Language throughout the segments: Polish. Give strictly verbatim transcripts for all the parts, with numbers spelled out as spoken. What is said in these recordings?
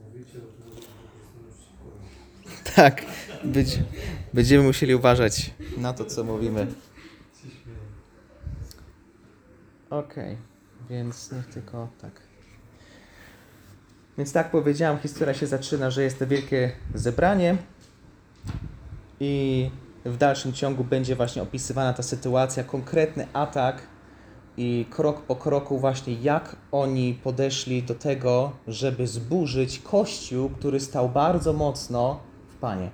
Tak, być, będziemy musieli uważać na to, co mówimy. Okej, okay, więc niech tylko tak. Więc tak powiedziałem, historia się zaczyna, że jest to wielkie zebranie i w dalszym ciągu będzie właśnie opisywana ta sytuacja, konkretny atak i krok po kroku właśnie jak oni podeszli do tego, żeby zburzyć Kościół, który stał bardzo mocno w Panie.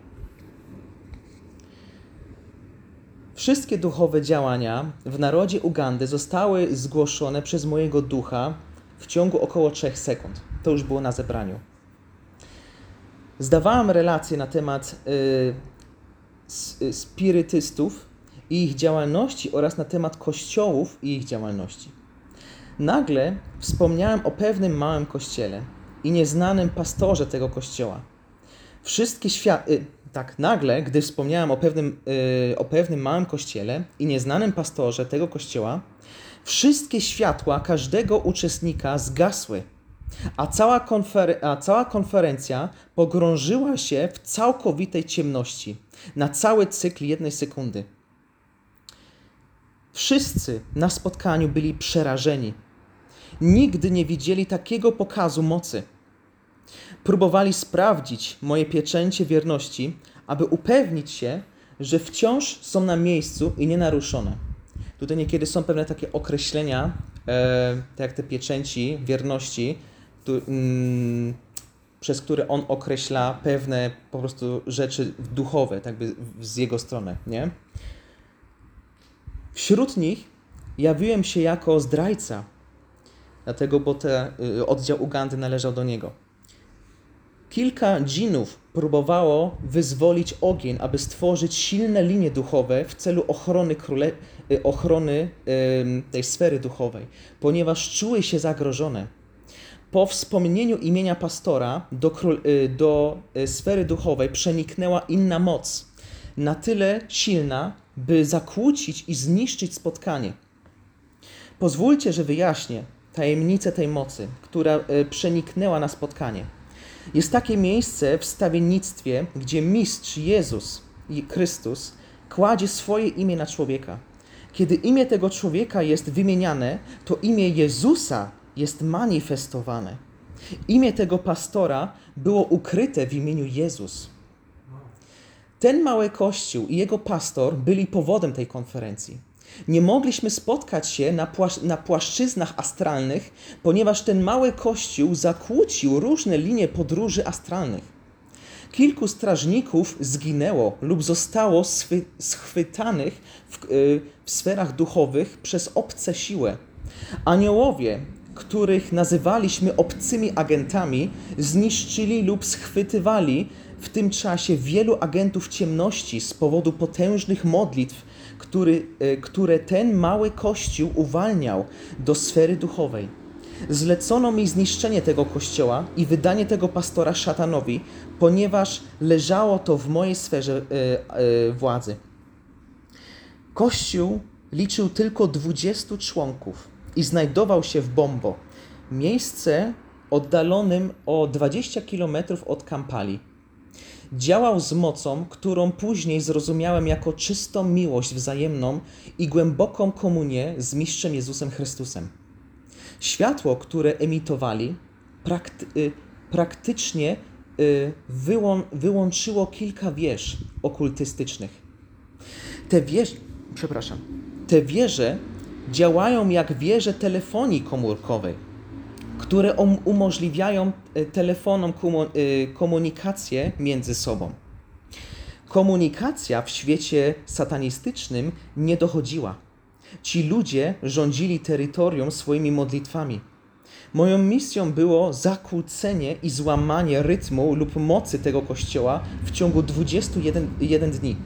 Wszystkie duchowe działania w narodzie Ugandy zostały zgłoszone przez mojego ducha w ciągu około trzech sekund. To już było na zebraniu. Zdawałem relacje na temat y, spirytystów i ich działalności oraz na temat kościołów i ich działalności. Nagle wspomniałem o pewnym małym kościele i nieznanym pastorze tego kościoła. Wszystkie świat... Y, tak, nagle, gdy wspomniałem o pewnym, y, o pewnym małym kościele i nieznanym pastorze tego kościoła, wszystkie światła każdego uczestnika zgasły, a cała, konfer... a cała konferencja pogrążyła się w całkowitej ciemności na cały cykl jednej sekundy. Wszyscy na spotkaniu byli przerażeni. Nigdy nie widzieli takiego pokazu mocy. Próbowali sprawdzić moje pieczęcie wierności, aby upewnić się, że wciąż są na miejscu i nienaruszone. Tutaj niekiedy są pewne takie określenia, e, tak jak te pieczęci wierności, tu, mm, przez które on określa pewne po prostu rzeczy duchowe, tak by z jego strony, nie? Wśród nich jawiłem się jako zdrajca, dlatego, bo ten y, oddział Ugandy należał do niego. Kilka dżinów próbowało wyzwolić ogień, aby stworzyć silne linie duchowe w celu ochrony, króle, y, ochrony y, tej sfery duchowej, ponieważ czuły się zagrożone. Po wspomnieniu imienia pastora do, król, y, do y, sfery duchowej przeniknęła inna moc, na tyle silna, by zakłócić i zniszczyć spotkanie. Pozwólcie, że wyjaśnię tajemnicę tej mocy, która y, przeniknęła na spotkanie. Jest takie miejsce w stawiennictwie, gdzie mistrz Jezus i Chrystus kładzie swoje imię na człowieka. Kiedy imię tego człowieka jest wymieniane, to imię Jezusa jest manifestowane. Imię tego pastora było ukryte w imieniu Jezus. Ten mały kościół i jego pastor byli powodem tej konferencji. Nie mogliśmy spotkać się na, płasz- na płaszczyznach astralnych, ponieważ ten mały kościół zakłócił różne linie podróży astralnych. Kilku strażników zginęło lub zostało swy- schwytanych w, yy, w sferach duchowych przez obce siły. Aniołowie, których nazywaliśmy obcymi agentami, zniszczyli lub schwytywali w tym czasie wielu agentów ciemności z powodu potężnych modlitw, który, które ten mały kościół uwalniał do sfery duchowej. Zlecono mi zniszczenie tego kościoła i wydanie tego pastora szatanowi, ponieważ leżało to w mojej sferze e, e, władzy. Kościół liczył tylko dwudziestu członków i znajdował się w Bombo, miejsce oddalonym o dwadzieścia kilometrów od Kampali. Działał z mocą, którą później zrozumiałem jako czystą miłość wzajemną i głęboką komunię z mistrzem Jezusem Chrystusem. Światło, które emitowali, prakty, y, praktycznie y, wyłą, wyłączyło kilka wież okultystycznych. Te wieże, przepraszam, te wieże działają jak wieże telefonii komórkowej, które um, umożliwiają telefonom komunikację między sobą. Komunikacja w świecie satanistycznym nie dochodziła. Ci ludzie rządzili terytorium swoimi modlitwami. Moją misją było zakłócenie i złamanie rytmu lub mocy tego kościoła w ciągu dwudziestu jeden dni.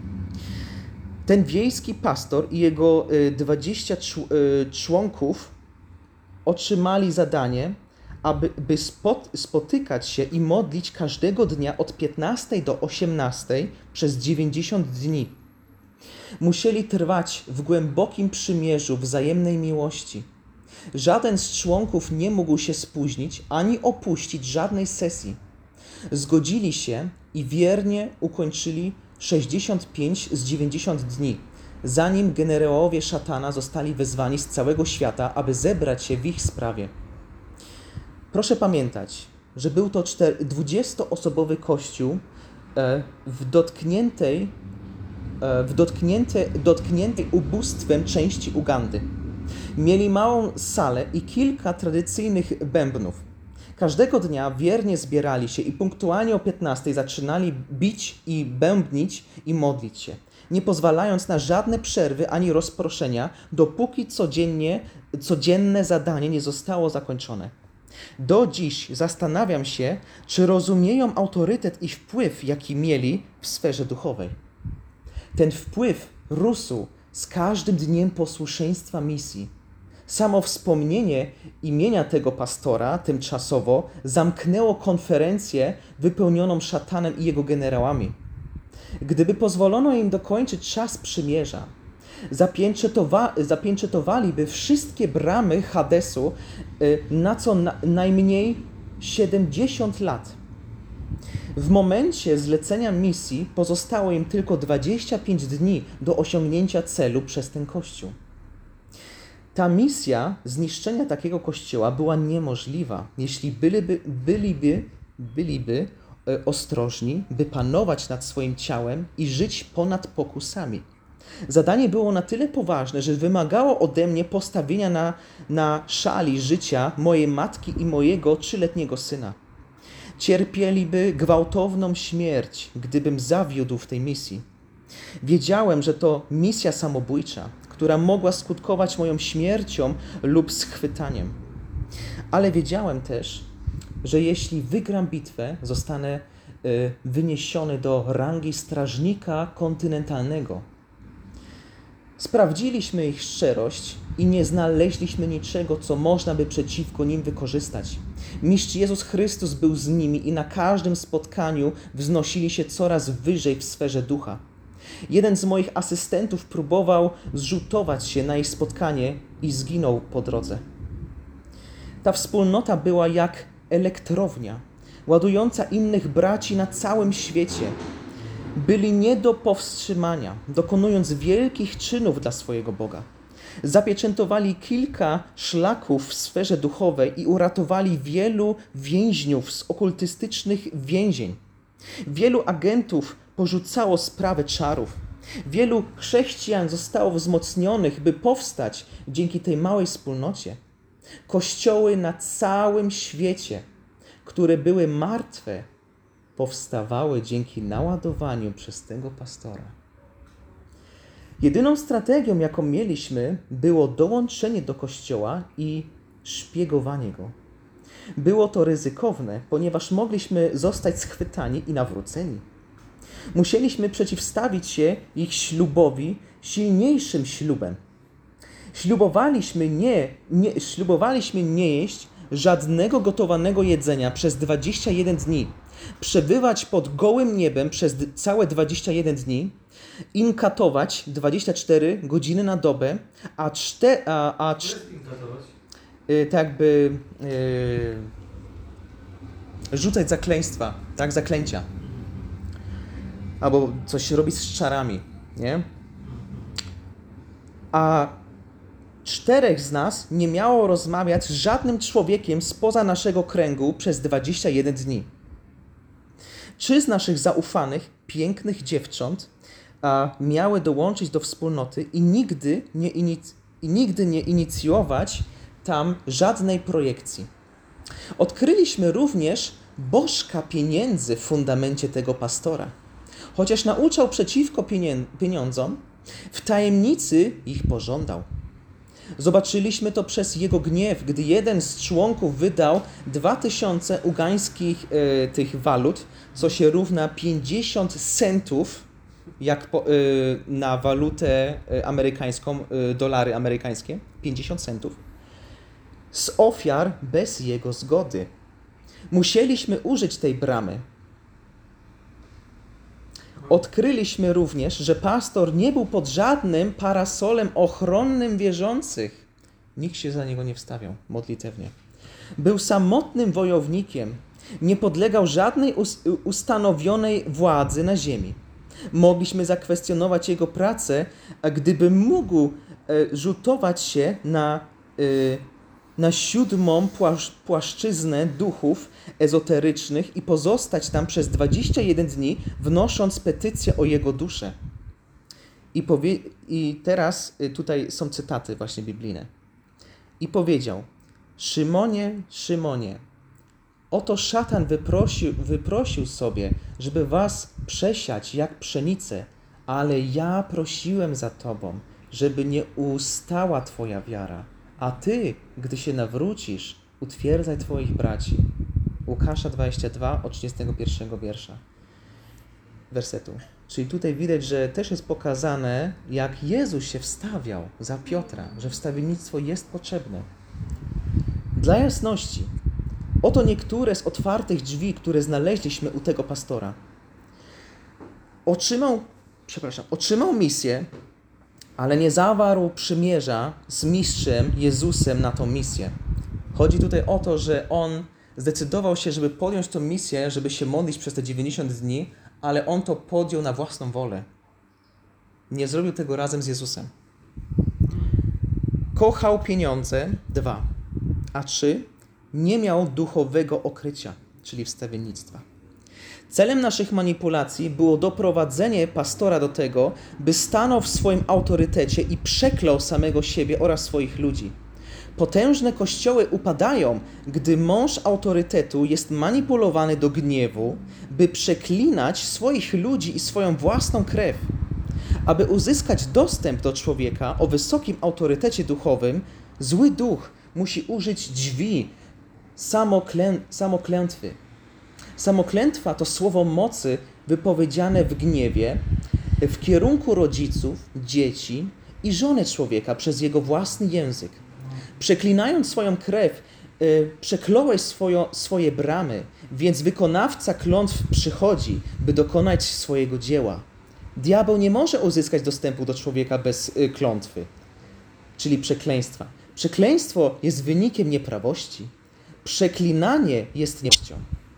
Ten wiejski pastor i jego dwudziestu członków otrzymali zadanie, aby by spot, spotykać się i modlić każdego dnia od piętnastej do osiemnastej przez dziewięćdziesiąt dni. Musieli trwać w głębokim przymierzu wzajemnej miłości. Żaden z członków nie mógł się spóźnić ani opuścić żadnej sesji. Zgodzili się i wiernie ukończyli sześćdziesiąt pięć z dziewięćdziesięciu dni, zanim generałowie szatana zostali wezwani z całego świata, aby zebrać się w ich sprawie. Proszę pamiętać, że był to dwudziestoosobowy kościół w dotkniętej, w dotkniętej, dotkniętej ubóstwem części Ugandy. Mieli małą salę i kilka tradycyjnych bębnów. Każdego dnia wiernie zbierali się i punktualnie o piętnastej zaczynali bić i bębnić i modlić się, nie pozwalając na żadne przerwy ani rozproszenia, dopóki codziennie, codzienne zadanie nie zostało zakończone. Do dziś zastanawiam się, czy rozumieją autorytet i wpływ, jaki mieli w sferze duchowej. Ten wpływ rósł z każdym dniem posłuszeństwa misji. Samo wspomnienie imienia tego pastora tymczasowo zamknęło konferencję wypełnioną szatanem i jego generałami. Gdyby pozwolono im dokończyć czas przymierza, zapieczętowa- zapieczętowaliby wszystkie bramy Hadesu na co na- najmniej siedemdziesiąt lat. W momencie zlecenia misji pozostało im tylko dwadzieścia pięć dni do osiągnięcia celu przez ten kościół. Ta misja zniszczenia takiego kościoła była niemożliwa, jeśli byliby, byliby, byliby ostrożni, by panować nad swoim ciałem i żyć ponad pokusami. Zadanie było na tyle poważne, że wymagało ode mnie postawienia na, na szali życia mojej matki i mojego trzyletniego syna. Cierpieliby gwałtowną śmierć, gdybym zawiódł w tej misji. Wiedziałem, że to misja samobójcza, która mogła skutkować moją śmiercią lub schwytaniem. Ale wiedziałem też, że jeśli wygram bitwę, zostanę y, wyniesiony do rangi strażnika kontynentalnego. Sprawdziliśmy ich szczerość i nie znaleźliśmy niczego, co można by przeciwko nim wykorzystać. Mistrz Jezus Chrystus był z nimi i na każdym spotkaniu wznosili się coraz wyżej w sferze ducha. Jeden z moich asystentów próbował zrzutować się na ich spotkanie i zginął po drodze. Ta wspólnota była jak elektrownia, ładująca innych braci na całym świecie. Byli nie do powstrzymania, dokonując wielkich czynów dla swojego Boga. Zapieczętowali kilka szlaków w sferze duchowej i uratowali wielu więźniów z okultystycznych więzień. Wielu agentów porzucało sprawę czarów. Wielu chrześcijan zostało wzmocnionych, by powstać dzięki tej małej wspólnocie. Kościoły na całym świecie, które były martwe, powstawały dzięki naładowaniu przez tego pastora. Jedyną strategią, jaką mieliśmy, było dołączenie do Kościoła i szpiegowanie go. Było to ryzykowne, ponieważ mogliśmy zostać schwytani i nawróceni. Musieliśmy przeciwstawić się ich ślubowi silniejszym ślubem. Ślubowaliśmy nie, nie, ślubowaliśmy nie jeść żadnego gotowanego jedzenia przez dwadzieścia jeden dni, przebywać pod gołym niebem przez całe dwadzieścia jeden dni, inkatować dwadzieścia cztery godziny na dobę, a cztery... A, a cz... y, tak jakby... Y, rzucać zakleństwa, tak? Zaklęcia. Albo coś robić z czarami, nie? A czterech z nas nie miało rozmawiać z żadnym człowiekiem spoza naszego kręgu przez dwadzieścia jeden dni. Trzy z naszych zaufanych, pięknych dziewcząt a, miały dołączyć do wspólnoty i nigdy nie, inic- i nigdy nie inicjować tam żadnej projekcji. Odkryliśmy również bożka pieniędzy w fundamencie tego pastora. Chociaż nauczał przeciwko pienien- pieniądzom, w tajemnicy ich pożądał. Zobaczyliśmy to przez jego gniew, gdy jeden z członków wydał dwa tysiące ugańskich e, tych walut, co się równa pięćdziesiąt centów jak po, e, na walutę amerykańską, e, dolary amerykańskie, pięćdziesiąt centów, z ofiar bez jego zgody. Musieliśmy użyć tej bramy. Odkryliśmy również, że pastor nie był pod żadnym parasolem ochronnym wierzących. Nikt się za niego nie wstawiał modlitewnie. Był samotnym wojownikiem. Nie podlegał żadnej ustanowionej władzy na ziemi. Mogliśmy zakwestionować jego pracę, a gdyby mógł rzutować się na, na siódmą płaszczyznę duchów ezoterycznych i pozostać tam przez dwadzieścia jeden dni, wnosząc petycję o jego duszę. I, powie- I teraz tutaj są cytaty właśnie biblijne. I powiedział: Szymonie, Szymonie, oto szatan wyprosił, wyprosił sobie, żeby was przesiać jak pszenicę, ale ja prosiłem za tobą, żeby nie ustała twoja wiara, a ty, gdy się nawrócisz, utwierdzaj twoich braci. Łukasza dwadzieścia dwa, od trzydziestego pierwszego wiersza. Wersetu. Czyli tutaj widać, że też jest pokazane, jak Jezus się wstawiał za Piotra, że wstawiennictwo jest potrzebne. Dla jasności, oto niektóre z otwartych drzwi, które znaleźliśmy u tego pastora. Otrzymał, przepraszam, otrzymał misję, ale nie zawarł przymierza z mistrzem Jezusem na tą misję. Chodzi tutaj o to, że on zdecydował się, żeby podjąć tę misję, żeby się modlić przez te dziewięćdziesiąt dni, ale on to podjął na własną wolę. Nie zrobił tego razem z Jezusem. Kochał pieniądze, dwa. A trzy, nie miał duchowego okrycia, czyli wstawiennictwa. Celem naszych manipulacji było doprowadzenie pastora do tego, by stanął w swoim autorytecie i przeklął samego siebie oraz swoich ludzi. Potężne kościoły upadają, gdy mąż autorytetu jest manipulowany do gniewu, by przeklinać swoich ludzi i swoją własną krew. Aby uzyskać dostęp do człowieka o wysokim autorytecie duchowym, zły duch musi użyć drzwi samoklę- samoklętwy. Samoklętwa to słowo mocy wypowiedziane w gniewie w kierunku rodziców, dzieci i żony człowieka przez jego własny język. Przeklinając swoją krew, yy, przekląłeś swojo, swoje bramy, więc wykonawca klątw przychodzi, by dokonać swojego dzieła. Diabeł nie może uzyskać dostępu do człowieka bez yy, klątwy, czyli przekleństwa. Przekleństwo jest wynikiem nieprawości. Przeklinanie jest nieprawością.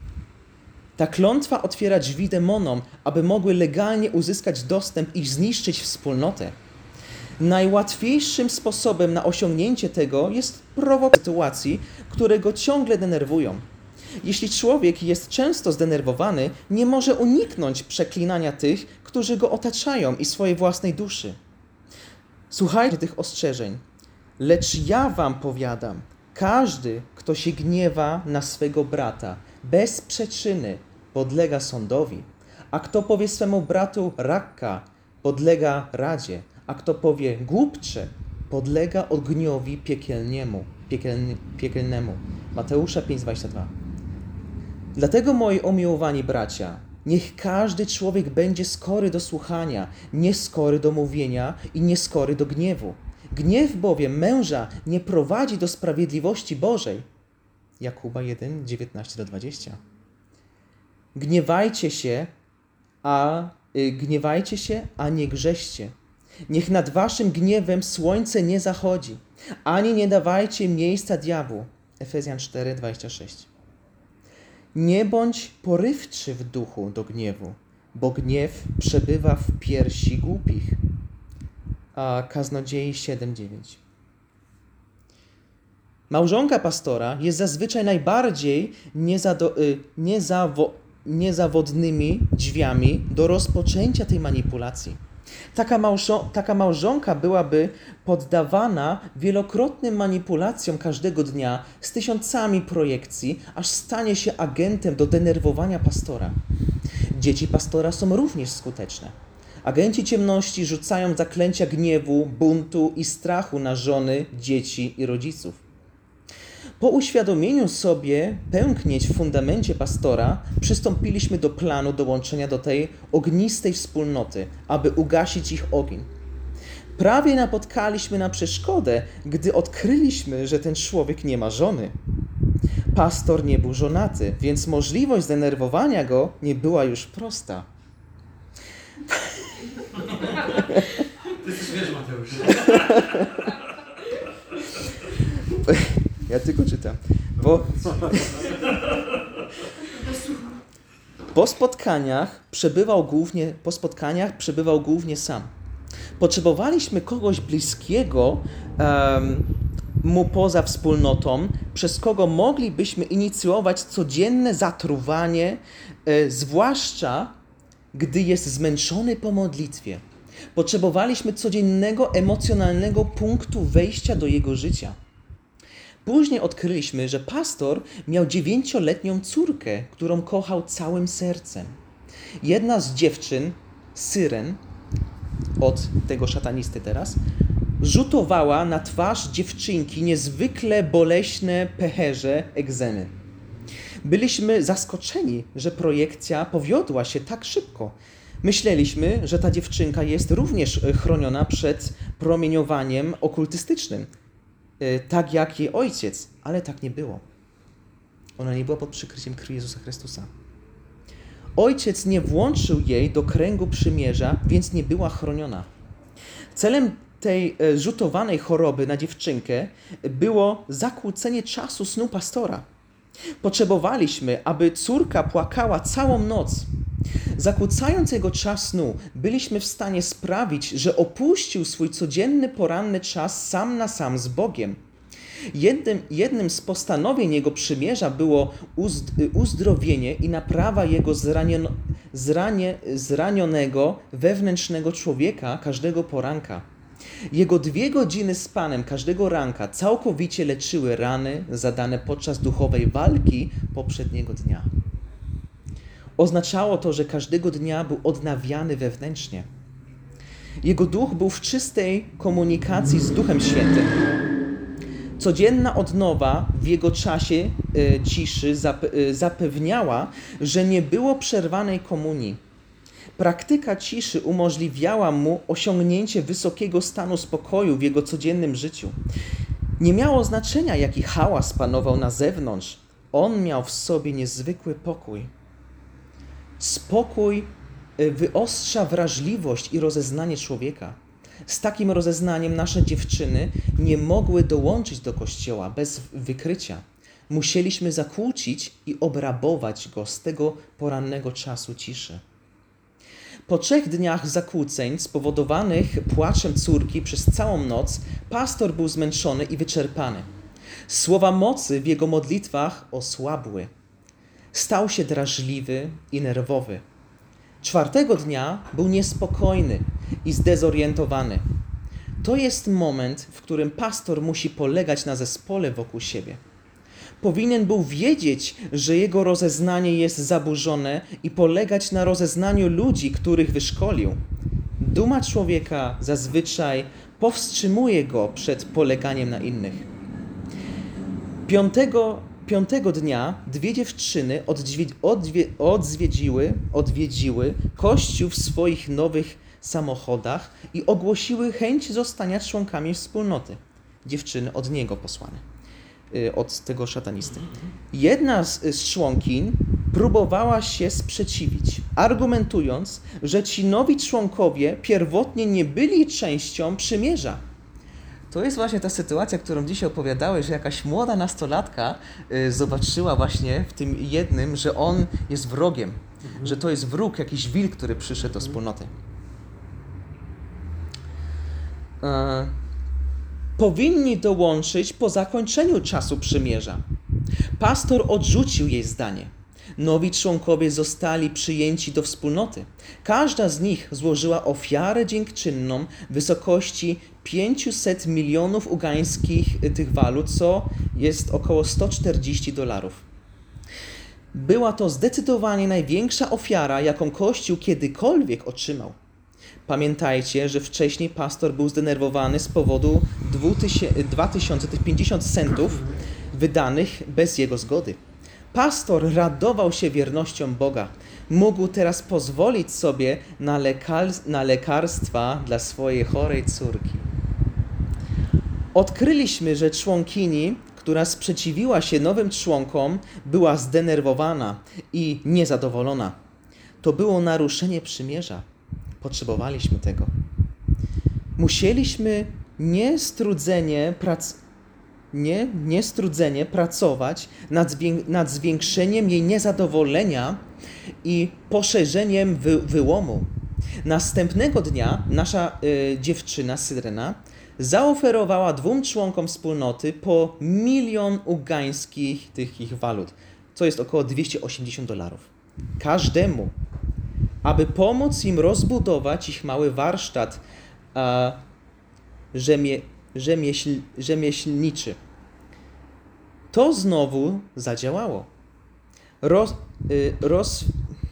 Ta klątwa otwiera drzwi demonom, aby mogły legalnie uzyskać dostęp i zniszczyć wspólnotę. Najłatwiejszym sposobem na osiągnięcie tego jest prowokacja sytuacji, które go ciągle denerwują. Jeśli człowiek jest często zdenerwowany, nie może uniknąć przeklinania tych, którzy go otaczają i swojej własnej duszy. Słuchajcie tych ostrzeżeń. Lecz ja wam powiadam, każdy, kto się gniewa na swego brata, bez przyczyny podlega sądowi, a kto powie swemu bratu rakka, podlega radzie, a kto powie głupcze, podlega ogniowi piekielnemu, piekielny, piekielnemu. Mateusza pięć dwadzieścia dwa. Dlatego, moi umiłowani bracia, niech każdy człowiek będzie skory do słuchania, nieskory do mówienia i nieskory do gniewu. Gniew bowiem męża nie prowadzi do sprawiedliwości Bożej. Jakuba jeden, dziewiętnaście do dwudziestu. Gniewajcie się, a y, gniewajcie się, a nie grzeszcie. Niech nad waszym gniewem słońce nie zachodzi, ani nie dawajcie miejsca diabłu. Efezjan cztery, dwadzieścia sześć. Nie bądź porywczy w duchu do gniewu, bo gniew przebywa w piersi głupich. A Kaznodziei siedem, dziewięć. Małżonka pastora jest zazwyczaj najbardziej niezado, y, niezawo, niezawodnymi drzwiami do rozpoczęcia tej manipulacji. Taka, małżo, taka małżonka byłaby poddawana wielokrotnym manipulacjom każdego dnia z tysiącami projekcji, aż stanie się agentem do denerwowania pastora. Dzieci pastora są również skuteczne. Agenci ciemności rzucają zaklęcia gniewu, buntu i strachu na żony, dzieci i rodziców. Po uświadomieniu sobie pęknięć w fundamencie pastora, przystąpiliśmy do planu dołączenia do tej ognistej wspólnoty, aby ugasić ich ogień. Prawie napotkaliśmy na przeszkodę, gdy odkryliśmy, że ten człowiek nie ma żony. Pastor nie był żonaty, więc możliwość zdenerwowania go nie była już prosta. Ty jesteś wiesz, Mateusz. Ja tylko czytam. Po, po spotkaniach przebywał głównie, po spotkaniach przebywał głównie sam. Potrzebowaliśmy kogoś bliskiego um, mu poza wspólnotą, przez kogo moglibyśmy inicjować codzienne zatruwanie, e, zwłaszcza gdy jest zmęczony po modlitwie. Potrzebowaliśmy codziennego, emocjonalnego punktu wejścia do jego życia. Później odkryliśmy, że pastor miał dziewięcioletnią córkę, którą kochał całym sercem. Jedna z dziewczyn, Syren, od tego szatanisty teraz, rzutowała na twarz dziewczynki niezwykle boleśne pęcherze egzemy. Byliśmy zaskoczeni, że projekcja powiodła się tak szybko. Myśleliśmy, że ta dziewczynka jest również chroniona przed promieniowaniem okultystycznym, tak jak jej ojciec, ale tak nie było. Ona nie była pod przykryciem krwi Jezusa Chrystusa. Ojciec nie włączył jej do kręgu przymierza, więc nie była chroniona. Celem tej rzutowanej choroby na dziewczynkę było zakłócenie czasu snu pastora. Potrzebowaliśmy, aby córka płakała całą noc. Zakłócając jego czas snu, byliśmy w stanie sprawić, że opuścił swój codzienny poranny czas sam na sam z Bogiem. Jednym, jednym z postanowień jego przymierza było uzd, uzdrowienie i naprawa jego zranion, zranie, zranionego wewnętrznego człowieka każdego poranka. Jego dwie godziny z Panem każdego ranka całkowicie leczyły rany zadane podczas duchowej walki poprzedniego dnia. Oznaczało to, że każdego dnia był odnawiany wewnętrznie. Jego duch był w czystej komunikacji z Duchem Świętym. Codzienna odnowa w jego czasie e, ciszy zap, e, zapewniała, że nie było przerwanej komunii. Praktyka ciszy umożliwiała mu osiągnięcie wysokiego stanu spokoju w jego codziennym życiu. Nie miało znaczenia, jaki hałas panował na zewnątrz. On miał w sobie niezwykły pokój. Spokój wyostrza wrażliwość i rozeznanie człowieka. Z takim rozeznaniem nasze dziewczyny nie mogły dołączyć do kościoła bez wykrycia. Musieliśmy zakłócić i obrabować go z tego porannego czasu ciszy. Po trzech dniach zakłóceń spowodowanych płaczem córki przez całą noc, pastor był zmęczony i wyczerpany. Słowa mocy w jego modlitwach osłabły. Stał się drażliwy i nerwowy. Czwartego dnia był niespokojny i zdezorientowany. To jest moment, w którym pastor musi polegać na zespole wokół siebie. Powinien był wiedzieć, że jego rozeznanie jest zaburzone i polegać na rozeznaniu ludzi, których wyszkolił. Duma człowieka zazwyczaj powstrzymuje go przed poleganiem na innych. Piątego, piątego dnia dwie dziewczyny odwie, odwie, odwiedziły, odwiedziły kościół w swoich nowych samochodach i ogłosiły chęć zostania członkami wspólnoty. Dziewczyny od niego posłane. Od tego szatanisty. Jedna z, z członkiń próbowała się sprzeciwić, argumentując, że ci nowi członkowie pierwotnie nie byli częścią przymierza. To jest właśnie ta sytuacja, którą dzisiaj opowiadałeś, że jakaś młoda nastolatka y, zobaczyła właśnie w tym jednym, że on jest wrogiem, mhm. że to jest wróg, jakiś wilk, który przyszedł do wspólnoty. Y Powinni dołączyć po zakończeniu czasu przymierza. Pastor odrzucił jej zdanie. Nowi członkowie zostali przyjęci do wspólnoty. Każda z nich złożyła ofiarę dziękczynną w wysokości pięćset milionów ugańskich tych walut, co jest około sto czterdzieści dolarów. Była to zdecydowanie największa ofiara, jaką Kościół kiedykolwiek otrzymał. Pamiętajcie, że wcześniej pastor był zdenerwowany z powodu dwa tysiące pięćdziesiąt centów wydanych bez jego zgody. Pastor radował się wiernością Boga. Mógł teraz pozwolić sobie na, lekar- na lekarstwa dla swojej chorej córki. Odkryliśmy, że członkini, która sprzeciwiła się nowym członkom, była zdenerwowana i niezadowolona. To było naruszenie przymierza. Potrzebowaliśmy tego. Musieliśmy niestrudzenie prac... nie, niestrudzenie pracować nad, zwię- nad zwiększeniem jej niezadowolenia i poszerzeniem wy- wyłomu. Następnego dnia nasza y, dziewczyna Syrena zaoferowała dwóm członkom wspólnoty po milion ugańskich tych ich walut, co jest około dwieście osiemdziesiąt dolarów. Każdemu, aby pomóc im rozbudować ich mały warsztat a, rzemie, rzemieśl, rzemieślniczy. To znowu zadziałało. Roz, y, roz,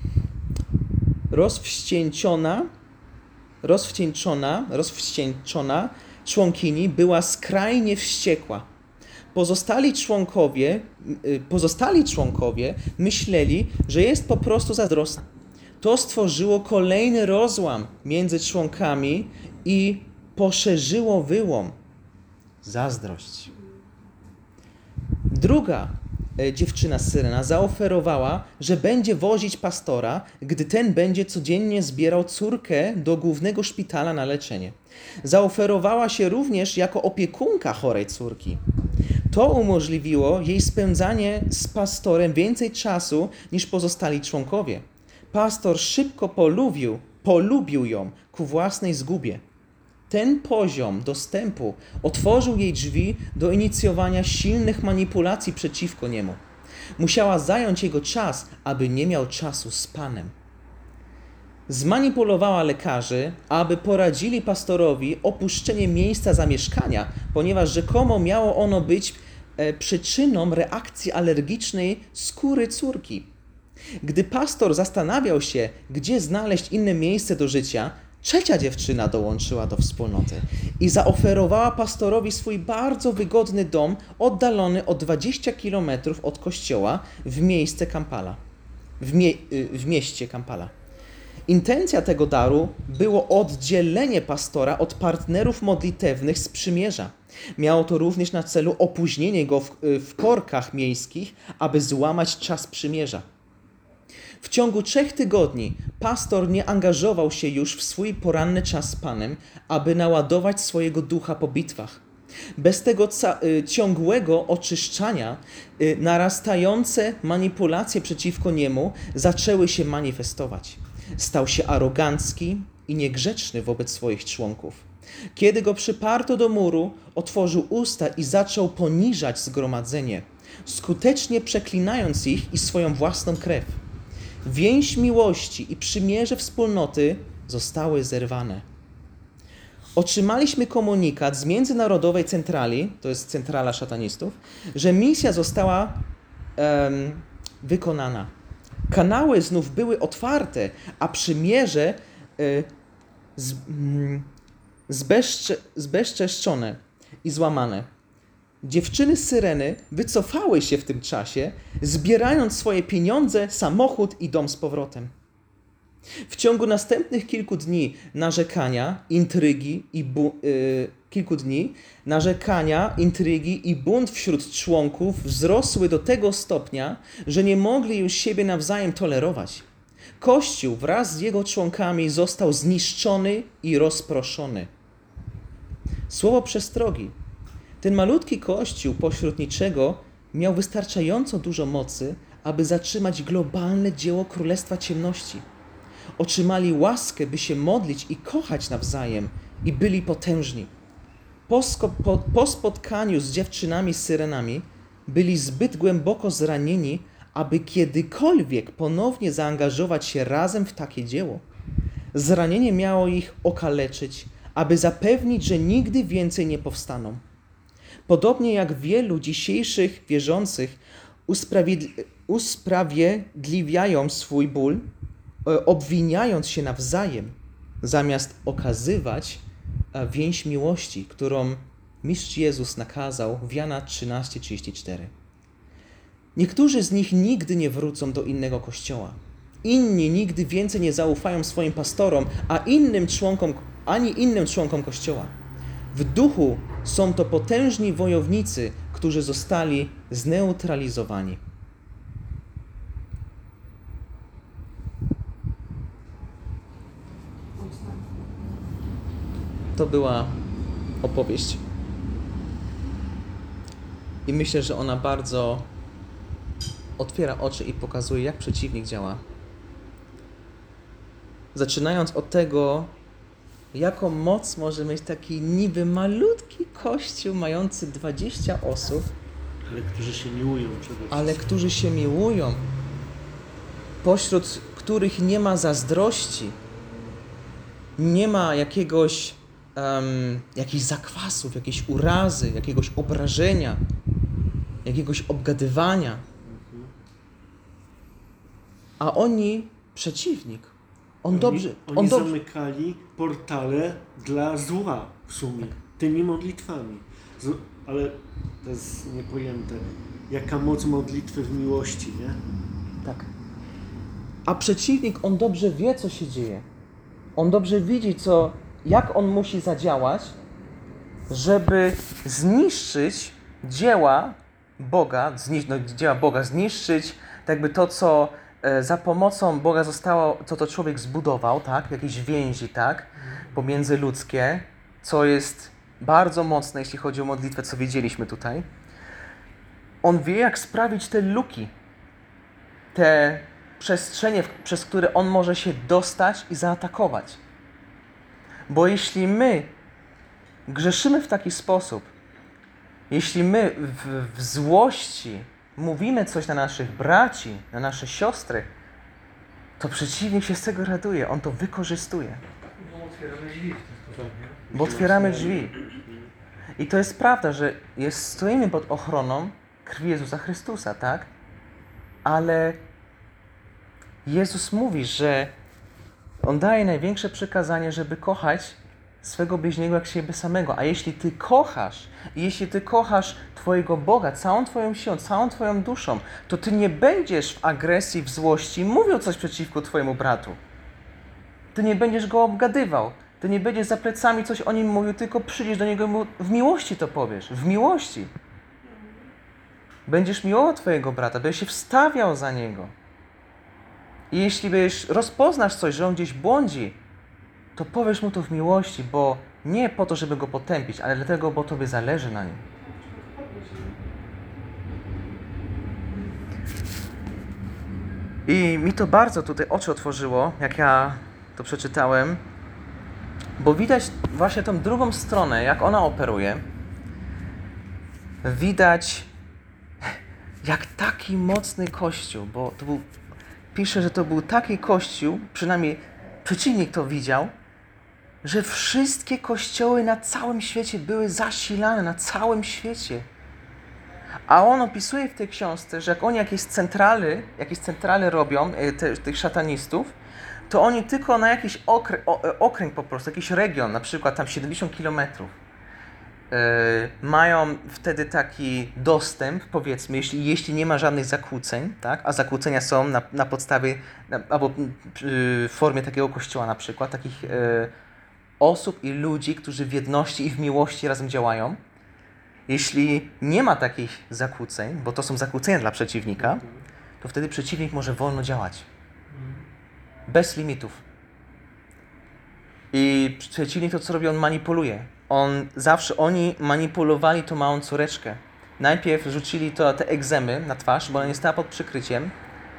rozwścięciona, rozwścięczona, rozwścięczona członkini była skrajnie wściekła. Pozostali członkowie, y, pozostali członkowie myśleli, że jest po prostu zazdrosna. To stworzyło kolejny rozłam między członkami i poszerzyło wyłom. Zazdrość. Druga e, dziewczyna Syrena zaoferowała, że będzie wozić pastora, gdy ten będzie codziennie zbierał córkę do głównego szpitala na leczenie. Zaoferowała się również jako opiekunka chorej córki. To umożliwiło jej spędzanie z pastorem więcej czasu niż pozostali członkowie. Pastor szybko polubił, polubił ją ku własnej zgubie. Ten poziom dostępu otworzył jej drzwi do inicjowania silnych manipulacji przeciwko niemu. Musiała zająć jego czas, aby nie miał czasu z Panem. Zmanipulowała lekarzy, aby poradzili pastorowi opuszczenie miejsca zamieszkania, ponieważ rzekomo miało ono być e, przyczyną reakcji alergicznej skóry córki. Gdy pastor zastanawiał się, gdzie znaleźć inne miejsce do życia, trzecia dziewczyna dołączyła do wspólnoty i zaoferowała pastorowi swój bardzo wygodny dom oddalony o dwadzieścia kilometrów od kościoła w miejsce Kampala, w, mie- w mieście Kampala. Intencja tego daru było oddzielenie pastora od partnerów modlitewnych z przymierza. Miało to również na celu opóźnienie go w, w korkach miejskich, aby złamać czas przymierza. W ciągu trzech tygodni pastor nie angażował się już w swój poranny czas z Panem, aby naładować swojego ducha po bitwach. Bez tego ca- y, ciągłego oczyszczania y, narastające manipulacje przeciwko niemu zaczęły się manifestować. Stał się arogancki i niegrzeczny wobec swoich członków. Kiedy go przyparto do muru, otworzył usta i zaczął poniżać zgromadzenie, skutecznie przeklinając ich i swoją własną krew. Więź miłości i przymierze wspólnoty zostały zerwane. Otrzymaliśmy komunikat z międzynarodowej centrali, to jest centrala szatanistów, że misja została um, wykonana. Kanały znów były otwarte, a przymierze y, z, mm, zbezcze, zbezczeszczone i złamane. Dziewczyny z Syreny wycofały się w tym czasie, zbierając swoje pieniądze, samochód i dom z powrotem. W ciągu następnych kilku dni narzekania, intrygi i bu- yy, kilku dni narzekania, intrygi i bunt wśród członków wzrosły do tego stopnia, że nie mogli już siebie nawzajem tolerować. Kościół wraz z jego członkami został zniszczony i rozproszony. Słowo przestrogi. Ten malutki kościół pośród niczego miał wystarczająco dużo mocy, aby zatrzymać globalne dzieło Królestwa Ciemności. Otrzymali łaskę, by się modlić i kochać nawzajem i byli potężni. Po, sko- po, po spotkaniu z dziewczynami z Syrenami byli zbyt głęboko zranieni, aby kiedykolwiek ponownie zaangażować się razem w takie dzieło. Zranienie miało ich okaleczyć, aby zapewnić, że nigdy więcej nie powstaną. Podobnie jak wielu dzisiejszych wierzących usprawiedli- usprawiedliwiają swój ból, obwiniając się nawzajem, zamiast okazywać więź miłości, którą Mistrz Jezus nakazał w Jana trzynaście trzydzieści cztery. Niektórzy z nich nigdy nie wrócą do innego kościoła. Inni nigdy więcej nie zaufają swoim pastorom, a innym członkom, ani innym członkom kościoła. W duchu są to potężni wojownicy, którzy zostali zneutralizowani. To była opowieść. I myślę, że ona bardzo otwiera oczy i pokazuje, jak przeciwnik działa. Zaczynając od tego, jaką moc może mieć taki niby malutki kościół mający dwadzieścia osób, Ale którzy się miłują przede wszystkim. ale którzy się miłują, pośród których nie ma zazdrości, nie ma jakiegoś, um, jakichś zakwasów, jakiejś urazy, jakiegoś obrażenia, jakiegoś obgadywania. A oni, przeciwnik, on Oni, dobrze... oni on dobrze zamykali portale dla zła w sumie, tymi modlitwami. Z, ale to jest niepojęte. Jaka moc modlitwy w miłości, nie? Tak. A przeciwnik, on dobrze wie, co się dzieje. On dobrze widzi, co, jak on musi zadziałać, żeby zniszczyć dzieła Boga, zniszczyć, no, dzieła Boga, zniszczyć tak jakby to, co e, za pomocą Boga zostało, co to człowiek zbudował, tak? Jakieś więzi, tak? Pomiędzy ludzkie, co jest bardzo mocne, jeśli chodzi o modlitwę, co widzieliśmy tutaj. On wie, jak sprawić te luki, te przestrzenie, przez które on może się dostać i zaatakować. Bo jeśli my grzeszymy w taki sposób, jeśli my w, w złości mówimy coś na naszych braci, na nasze siostry, to przeciwnik się z tego raduje, on to wykorzystuje. Bo otwieramy drzwi w ten sposób, nie? Bo otwieramy drzwi. I to jest prawda, że jest, stoimy pod ochroną krwi Jezusa Chrystusa, tak? Ale Jezus mówi, że On daje największe przykazanie, żeby kochać swego bliźniego jak siebie samego. A jeśli Ty kochasz, i jeśli Ty kochasz Twojego Boga całą Twoją siłą, całą Twoją duszą, to Ty nie będziesz w agresji, w złości mówił coś przeciwko Twojemu bratu. Ty nie będziesz go obgadywał. Ty nie będziesz za plecami coś o nim mówił, tylko przyjdziesz do niego i mu w miłości to powiesz. W miłości. Będziesz miłował Twojego brata, będziesz się wstawiał za niego. I jeśli będziesz, rozpoznasz coś, że on gdzieś błądzi, to powiesz mu to w miłości, bo nie po to, żeby go potępić, ale dlatego, bo Tobie zależy na nim. I mi to bardzo tutaj oczy otworzyło, jak ja to przeczytałem, bo widać właśnie tą drugą stronę, jak ona operuje. Widać, jak taki mocny kościół, bo to był, pisze, że to był taki kościół, przynajmniej przeciwnik to widział, że wszystkie kościoły na całym świecie były zasilane, na całym świecie. A on opisuje w tej książce, że jak oni jakieś centrale, jakieś centrale robią, te, tych szatanistów, to oni tylko na jakiś okręg, okręg po prostu, jakiś region, na przykład tam siedemdziesiąt kilometrów, yy, mają wtedy taki dostęp, powiedzmy, jeśli, jeśli nie ma żadnych zakłóceń, tak? A zakłócenia są na, na podstawie, na, albo yy, w formie takiego kościoła na przykład, takich yy, osób i ludzi, którzy w jedności i w miłości razem działają. Jeśli nie ma takich zakłóceń, bo to są zakłócenia dla przeciwnika, to wtedy przeciwnik może wolno działać. Bez limitów. I przeciwnik to co robi? On manipuluje. On zawsze, oni manipulowali tą małą córeczkę. Najpierw rzucili to, te egzemy na twarz, bo ona nie stała pod przykryciem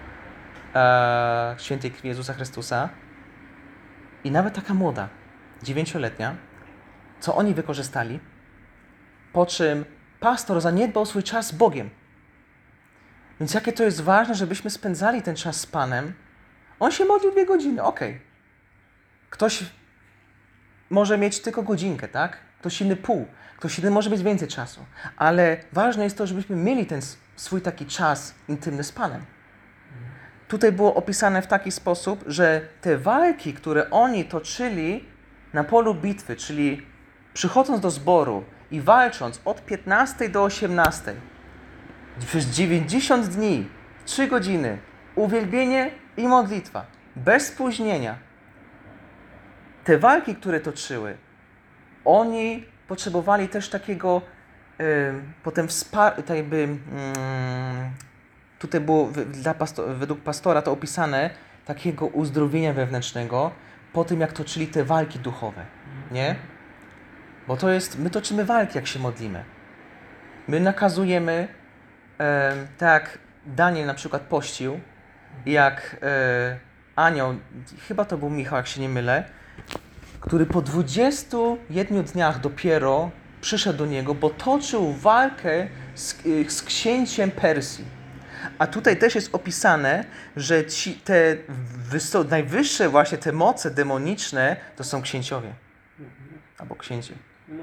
e, świętej krwi Jezusa Chrystusa. I nawet taka młoda, dziewięcioletnia, co oni wykorzystali, po czym pastor zaniedbał swój czas z Bogiem. Więc jakie to jest ważne, żebyśmy spędzali ten czas z Panem. On się modlił dwie godziny, okej. Okay. Ktoś może mieć tylko godzinkę, tak? Ktoś inny pół. Ktoś inny może mieć więcej czasu. Ale ważne jest to, żebyśmy mieli ten swój taki czas intymny z Panem. Tutaj było opisane w taki sposób, że te walki, które oni toczyli na polu bitwy, czyli przychodząc do zboru i walcząc od piętnastej do osiemnastej, przez dziewięćdziesiąt dni, trzy godziny, uwielbienie i modlitwa, bez spóźnienia. Te walki, które toczyły, oni potrzebowali też takiego y, potem wsparcia, tak jakby, y, tutaj było dla pasto- według pastora to opisane, takiego uzdrowienia wewnętrznego po tym, jak toczyli te walki duchowe, nie? Bo to jest, my toczymy walki, jak się modlimy. My nakazujemy, e, tak jak Daniel na przykład pościł, jak e, anioł, chyba to był Michał, jak się nie mylę, który po dwudziestu jednego dniach dopiero przyszedł do niego, bo toczył walkę z, z księciem Persji. A tutaj też jest opisane, że ci, te wyso- najwyższe właśnie te moce demoniczne to są księciowie. Albo księcie. No.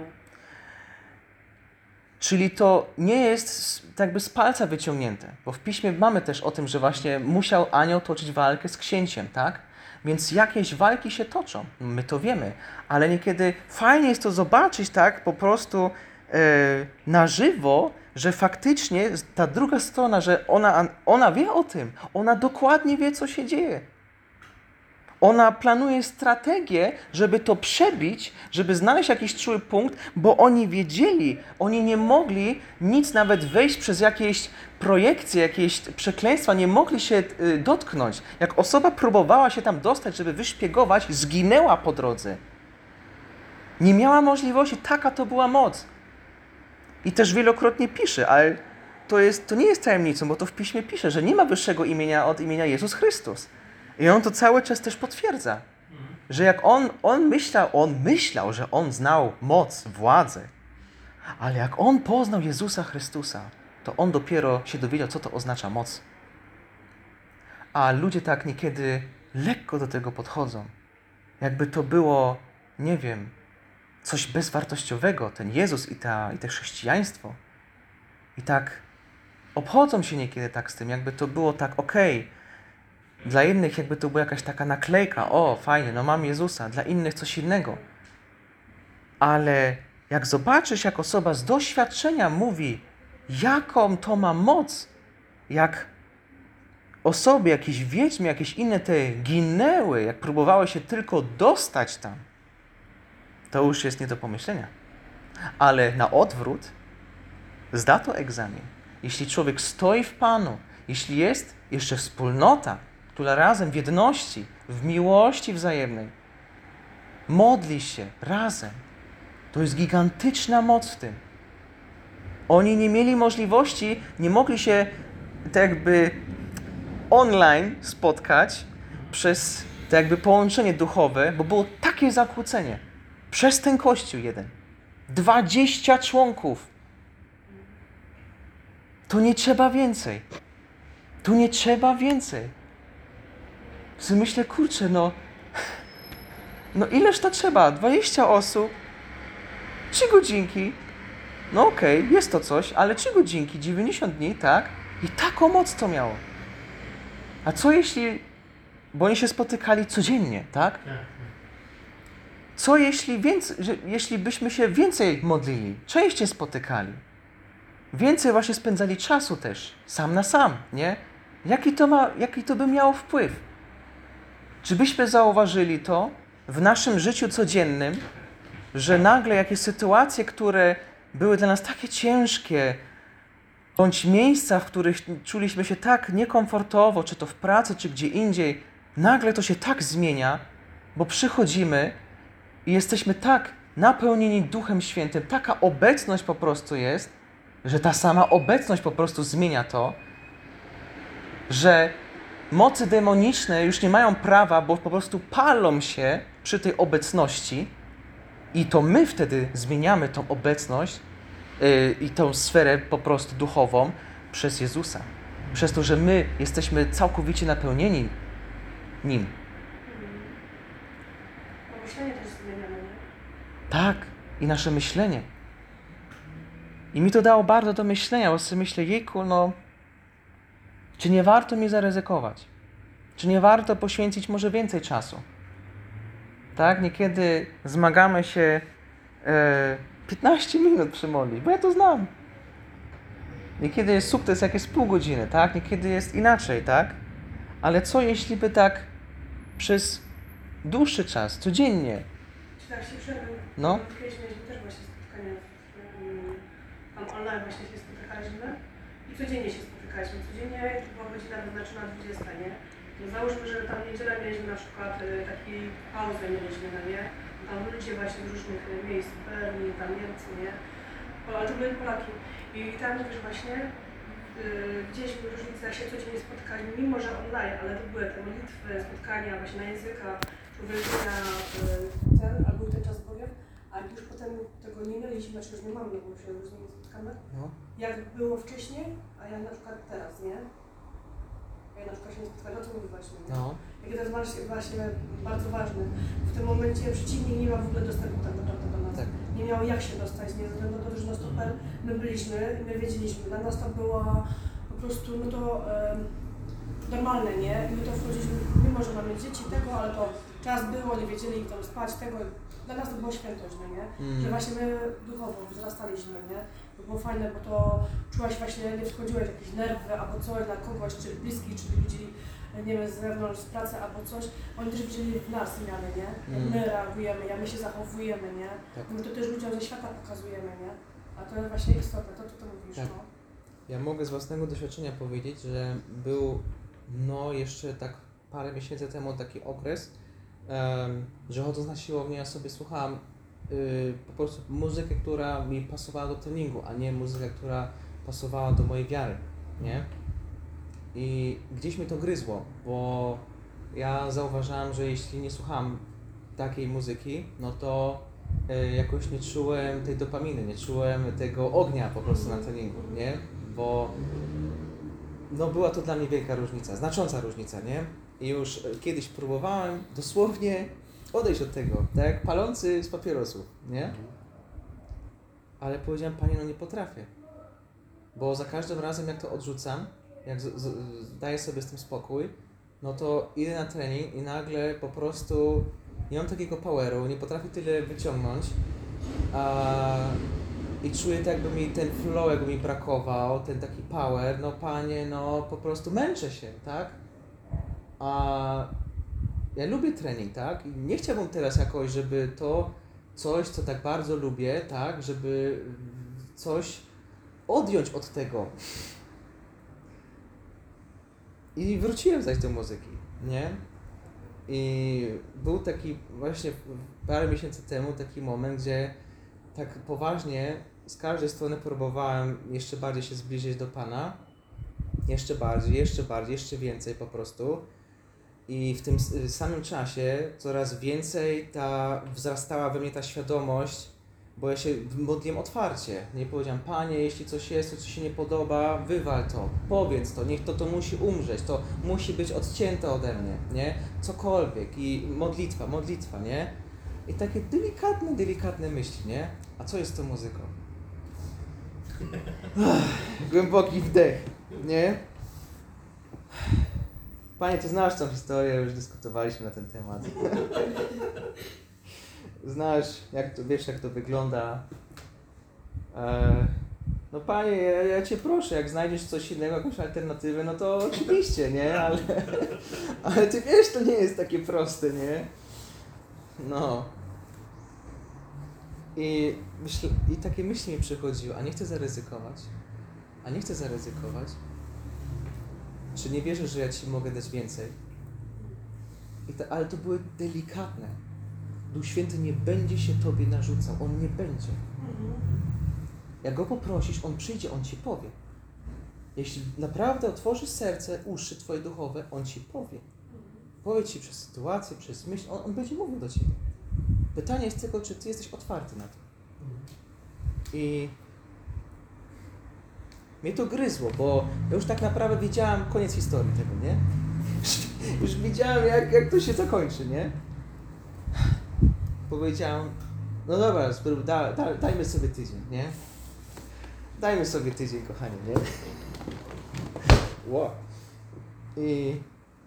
Czyli to nie jest z- tak jakby z palca wyciągnięte, bo w piśmie mamy też o tym, że właśnie musiał anioł toczyć walkę z księciem, tak? Więc jakieś walki się toczą, my to wiemy, ale niekiedy fajnie jest to zobaczyć tak po prostu e, na żywo, że faktycznie ta druga strona, że ona, ona wie o tym, ona dokładnie wie, co się dzieje. Ona planuje strategię, żeby to przebić, żeby znaleźć jakiś czuły punkt, bo oni wiedzieli, oni nie mogli nic nawet wejść przez jakieś projekcje, jakieś przekleństwa, nie mogli się y, dotknąć. Jak osoba próbowała się tam dostać, żeby wyszpiegować, zginęła po drodze. Nie miała możliwości, taka to była moc. I też wielokrotnie pisze, ale to, jest, to nie jest tajemnicą, bo to w piśmie pisze, że nie ma wyższego imienia od imienia Jezus Chrystus. I on to cały czas też potwierdza, że jak on, on myślał, on myślał, że on znał moc, władzę, ale jak on poznał Jezusa Chrystusa, to on dopiero się dowiedział, co to oznacza moc. A ludzie tak niekiedy lekko do tego podchodzą. Jakby to było, nie wiem, coś bezwartościowego, ten Jezus i, ta, i to chrześcijaństwo. I tak obchodzą się niekiedy tak z tym, jakby to było tak okej. Okay. Dla innych jakby to była jakaś taka naklejka, o fajnie, no mam Jezusa, dla innych coś innego. Ale jak zobaczysz, jak osoba z doświadczenia mówi, jaką to ma moc, jak osoby, jakieś wiedźmy, jakieś inne te ginęły, jak próbowały się tylko dostać tam, to już jest nie do pomyślenia. Ale na odwrót zda to egzamin. Jeśli człowiek stoi w Panu, jeśli jest jeszcze wspólnota, która razem w jedności, w miłości wzajemnej modli się razem, to jest gigantyczna moc w tym. Oni nie mieli możliwości, nie mogli się tak jakby online spotkać przez tak jakby połączenie duchowe, bo było takie zakłócenie. Przez ten kościół jeden. Dwadzieścia członków. Tu nie trzeba więcej. Tu nie trzeba więcej. Sobie myślę, kurczę, no, no ileż to trzeba? dwadzieścia osób, trzy godzinki, no okej, okay, jest to coś, ale trzy godzinki, dziewięćdziesiąt dni, tak? I taką moc to miało. A co jeśli, bo oni się spotykali codziennie, tak? Co jeśli, więcej, że, jeśli byśmy się więcej modlili, częściej spotykali, więcej właśnie spędzali czasu też, sam na sam, nie? Jaki to ma, jaki to by miało wpływ? Czy byśmy zauważyli to w naszym życiu codziennym, że nagle jakieś sytuacje, które były dla nas takie ciężkie, bądź miejsca, w których czuliśmy się tak niekomfortowo, czy to w pracy, czy gdzie indziej, nagle to się tak zmienia, bo przychodzimy i jesteśmy tak napełnieni Duchem Świętym, taka obecność po prostu jest, że ta sama obecność po prostu zmienia to, że mocy demoniczne już nie mają prawa, bo po prostu palą się przy tej obecności i to my wtedy zmieniamy tą obecność yy, i tą sferę po prostu duchową przez Jezusa. Przez to, że my jesteśmy całkowicie napełnieni Nim. A myślenie też zmieniamy, nie? Tak, i nasze myślenie. I mi to dało bardzo do myślenia, bo sobie myślę, jejku, no, czy nie warto mi zaryzykować? Czy nie warto poświęcić może więcej czasu? Tak, niekiedy zmagamy się e, piętnaście minut przy modlitwie, bo ja to znam. Niekiedy jest sukces jak jest pół godziny, tak? Niekiedy jest inaczej, tak? Ale co jeśli by tak przez dłuższy czas, codziennie? Czy tak się przerwy? No. Kiedyś mieliśmy też właśnie spotkania, mm, tam online właśnie się spotykaliśmy i codziennie się spotykaliśmy. Codziennie była godzina wyznaczona dwudziesta, nie? No załóżmy, że tam w niedzielę mieliśmy na przykład y, takiej pauzę mieliśmy, no nie? Tam ludzie właśnie z różnych y, miejsc, Berlin, tam Niemcy, nie? Pol- Ale to byli Polaki. I I tam mówisz właśnie, yy, widzieliśmy różnicę, jak się codziennie spotykaliśmy, mimo że online, ale to były te modlitwy, spotkania właśnie na językach, uwielbienia, yy, ten, albo ten czas bowiem, a już potem tego nie mieliśmy, znaczy już nie mamy, no bo się już z nimi spotykamy, No. jak było wcześniej, a ja na przykład teraz, nie? Ja na przykład się nie spotykam, o co mówię właśnie, nie? No. Jakie to jest właśnie, właśnie bardzo ważne. W tym momencie przeciwnik nie ma w ogóle dostępu tak naprawdę do nas. Tak. Nie miał jak się dostać, nie ze względu na to, że non-stoper my byliśmy i my wiedzieliśmy. Dla nas to było po prostu no to um, normalne, nie? I my to wchodziliśmy, mimo że mamy dzieci tego, ale to czas było, nie wiedzieli jak tam spać, tego. Dla nas to była świętość, no nie? Mm. Że właśnie my duchowo wzrastaliśmy, nie? To było fajne, bo to czułaś właśnie, nie wchodziłeś w jakieś nerwy albo coś dla kogoś, czy bliskich, czy ludzi, nie wiem, z zewnątrz, z pracy albo coś. Oni też widzieli w nas zmiany, nie? Jak Mm. my reagujemy, jak my się zachowujemy, nie? Tak. My to też ludziom ze świata pokazujemy, nie? A to jest właśnie istotne, to co ty mówisz, Tak. no. Ja mogę z własnego doświadczenia powiedzieć, że był no jeszcze tak parę miesięcy temu taki okres, um, że chodząc na siłownię ja sobie słuchałem y, po prostu muzykę, która mi pasowała do treningu, a nie muzykę, która pasowała do mojej wiary, nie? I gdzieś mnie to gryzło, bo ja zauważałem, że jeśli nie słucham takiej muzyki, no to y, jakoś nie czułem tej dopaminy, nie czułem tego ognia po prostu na treningu, nie? Bo no była to dla mnie wielka różnica, znacząca różnica, nie? I już y, kiedyś próbowałem dosłownie odejść od tego, tak jak palący z papierosów, nie? Ale powiedziałem, Panie, no nie potrafię. Bo za każdym razem jak to odrzucam, jak z, z, daję sobie z tym spokój, no to idę na trening i nagle po prostu nie mam takiego poweru, nie potrafię tyle wyciągnąć a, i czuję tak, jakby mi ten flow jakby mi brakował, ten taki power, no Panie, no po prostu męczę się, tak? A ja lubię trening, tak? I nie chciałbym teraz jakoś, żeby to coś, co tak bardzo lubię, tak? Żeby coś odjąć od tego. I wróciłem zaś do muzyki, nie? I był taki właśnie parę miesięcy temu taki moment, gdzie tak poważnie z każdej strony próbowałem jeszcze bardziej się zbliżyć do Pana. Jeszcze bardziej, jeszcze bardziej, jeszcze więcej po prostu. I w tym s- samym czasie coraz więcej ta wzrastała we mnie ta świadomość, bo ja się modliłem otwarcie. Nie powiedziałem, Panie, jeśli coś jest, co Ci się nie podoba, wywal to, powiedz to, niech to, to musi umrzeć, to musi być odcięte ode mnie, nie? Cokolwiek. I modlitwa, modlitwa, nie? I takie delikatne, delikatne myśli, nie? A co jest z tą muzyką? Głęboki wdech, nie? Panie, Ty znasz tą historię, już dyskutowaliśmy na ten temat. Znasz, jak to, wiesz, jak to wygląda. E, no Panie, ja, ja Cię proszę, jak znajdziesz coś innego, jakąś alternatywę, no to oczywiście, nie? Ale, ale Ty wiesz, to nie jest takie proste, nie? No. I, myśl, I takie myśli mi przychodziły, a nie chcę zaryzykować, a nie chcę zaryzykować. Czy nie wierzysz, że ja Ci mogę dać więcej? I to, ale to były delikatne. Duch Święty nie będzie się Tobie narzucał, On nie będzie. Jak Go poprosisz, On przyjdzie, On Ci powie. Jeśli naprawdę otworzysz serce, uszy Twoje duchowe, On Ci powie. Powie Ci przez sytuację, przez myśl, On, on będzie mówił do Ciebie. Pytanie jest tylko, czy Ty jesteś otwarty na to. I mnie to gryzło, bo ja już tak naprawdę widziałem koniec historii tego, nie? Już, już widziałem, jak, jak to się zakończy, nie? Powiedziałem, no dobra, sprób, da, da, dajmy sobie tydzień, nie? Dajmy sobie tydzień, kochani, nie? Wow. I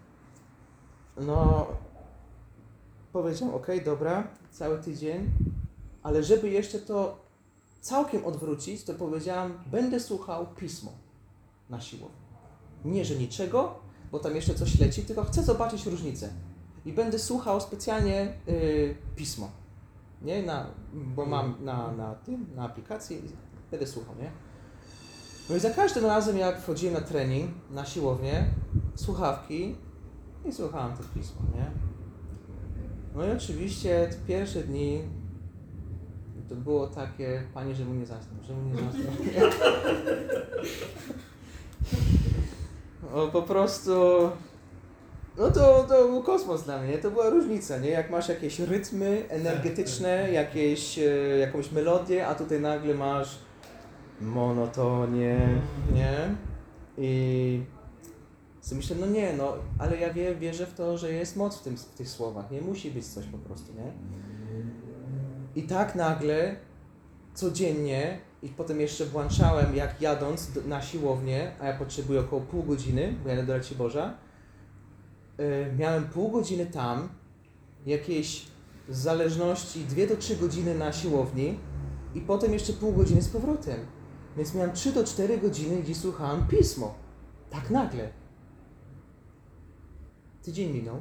no, powiedziałem, okej, dobra, cały tydzień, ale żeby jeszcze to całkiem odwrócić, to powiedziałem, będę słuchał pismo na siłowni. Nie, że niczego, bo tam jeszcze coś leci, tylko chcę zobaczyć różnicę. I będę słuchał specjalnie y, pismo. Nie? Na, bo mam na, na tym, na aplikacji i będę słuchał, nie? No i za każdym razem, jak wchodziłem na trening, na siłownię, słuchawki i słuchałem to pismo, nie? No i oczywiście te pierwsze dni to było takie, Panie, że mu nie zasnął, że mu nie zasnął. O, po prostu, no to, to był kosmos dla mnie, to była różnica, nie? Jak masz jakieś rytmy energetyczne, jakieś, e, jakąś melodię, a tutaj nagle masz monotonię, nie? I sobie myślę, no nie, no, ale ja wie, wierzę w to, że jest moc w, tym, w tych słowach, nie? Musi być coś po prostu, nie? I tak nagle, codziennie, i potem jeszcze włączałem, jak jadąc do, na siłownię, a ja potrzebuję około pół godziny, bo jadę do Raciborza, yy, miałem pół godziny tam, jakieś w zależności dwie do trzy godziny na siłowni i potem jeszcze pół godziny z powrotem. Więc miałem trzy do czterech godziny, gdzie słuchałem pismo. Tak nagle. Tydzień minął.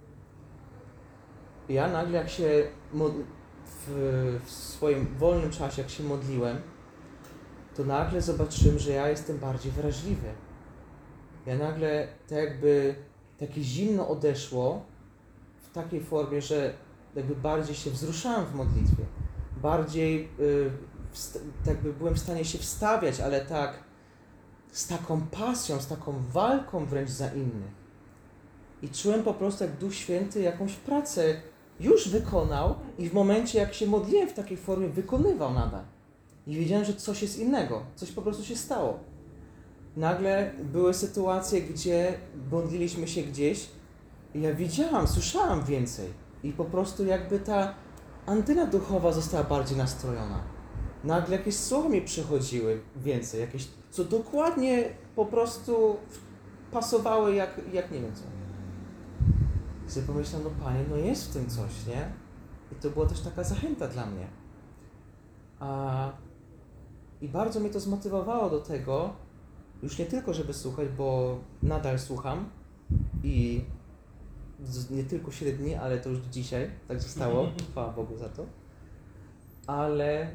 I ja nagle jak się mod... w, w swoim wolnym czasie, jak się modliłem, to nagle zobaczyłem, że ja jestem bardziej wrażliwy. Ja nagle tak jakby takie zimno odeszło w takiej formie, że jakby bardziej się wzruszałem w modlitwie. Bardziej y, wst- tak jakby byłem w stanie się wstawiać, ale tak z taką pasją, z taką walką wręcz za innych. I czułem po prostu, jak Duch Święty jakąś pracę już wykonał i w momencie, jak się modliłem w takiej formie, wykonywał nadal. I wiedziałem, że coś jest innego, coś po prostu się stało. Nagle były sytuacje, gdzie modliliśmy się gdzieś i ja widziałam, słyszałam więcej. I po prostu jakby ta antena duchowa została bardziej nastrojona. Nagle jakieś słowa mi przychodziły więcej, jakieś, co dokładnie po prostu pasowały jak, jak nie wiem co. I sobie pomyślałem, no Panie, no jest w tym coś, nie? I to była też taka zachęta dla mnie. A, I bardzo mnie to zmotywowało do tego, już nie tylko, żeby słuchać, bo nadal słucham i z- nie tylko siedem dni, ale to już do dzisiaj tak zostało, chwała Bogu za to. Ale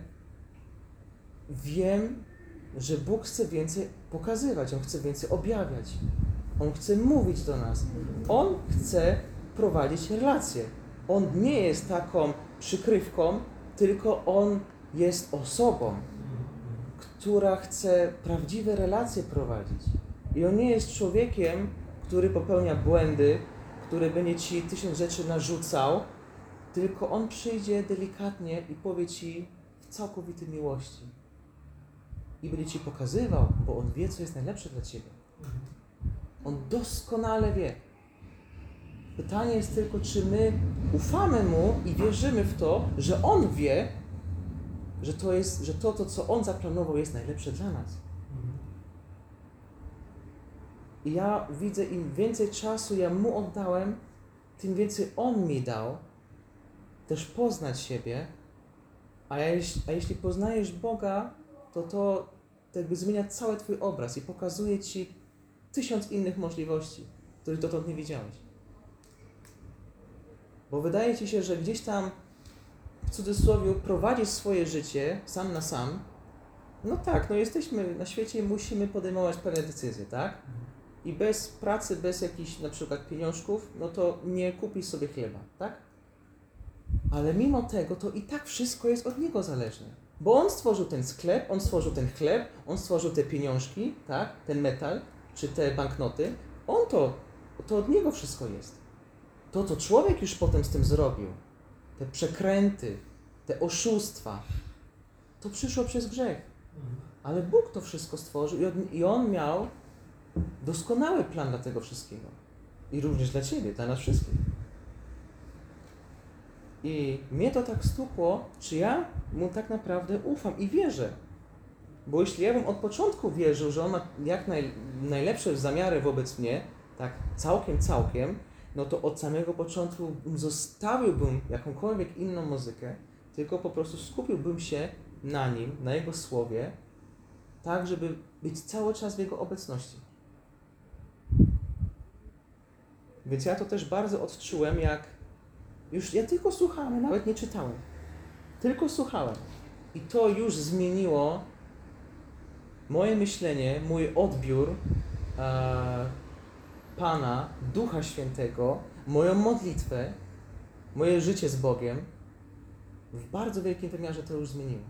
wiem, że Bóg chce więcej pokazywać, On chce więcej objawiać. On chce mówić do nas. On chce prowadzić relacje. On nie jest taką przykrywką, tylko On jest osobą, która chce prawdziwe relacje prowadzić. I On nie jest człowiekiem, który popełnia błędy, który będzie Ci tysiąc rzeczy narzucał, tylko On przyjdzie delikatnie i powie Ci w całkowitej miłości. I będzie Ci pokazywał, bo On wie, co jest najlepsze dla Ciebie. On doskonale wie. Pytanie jest tylko, czy my ufamy Mu i wierzymy w to, że On wie, że to, jest, że to, to co On zaplanował, jest najlepsze dla nas. I ja widzę, im więcej czasu ja Mu oddałem, tym więcej On mi dał też poznać siebie. A, ja, jeśli- a jeśli poznajesz Boga, to to jakby zmienia cały Twój obraz i pokazuje Ci tysiąc innych możliwości, których dotąd nie widziałeś. Bo wydaje Ci się, że gdzieś tam w cudzysłowie prowadzisz swoje życie sam na sam. No tak, no jesteśmy na świecie i musimy podejmować pewne decyzje, tak? I bez pracy, bez jakichś na przykład pieniążków, no to nie kupisz sobie chleba, tak? Ale mimo tego, to i tak wszystko jest od Niego zależne. Bo On stworzył ten sklep, On stworzył ten chleb, On stworzył te pieniążki, tak? Ten metal, czy te banknoty. On to, to od Niego wszystko jest. To, co człowiek już potem z tym zrobił, te przekręty, te oszustwa, to przyszło przez grzech. Ale Bóg to wszystko stworzył i on, i on miał doskonały plan dla tego wszystkiego. I również dla Ciebie, dla nas wszystkich. I mnie to tak stukło, czy ja Mu tak naprawdę ufam i wierzę. Bo jeśli ja bym od początku wierzył, że On ma jak naj, najlepsze zamiary wobec mnie, tak całkiem, całkiem, no to od samego początku zostawiłbym jakąkolwiek inną muzykę, tylko po prostu skupiłbym się na Nim, na Jego Słowie, tak, żeby być cały czas w Jego obecności. Więc ja to też bardzo odczułem, jak już ja tylko słuchałem, nawet nie czytałem. Tylko słuchałem. I to już zmieniło moje myślenie, mój odbiór e, Pana, Ducha Świętego, moją modlitwę, moje życie z Bogiem. w bardzo wielkim wymiarze to już zmieniło.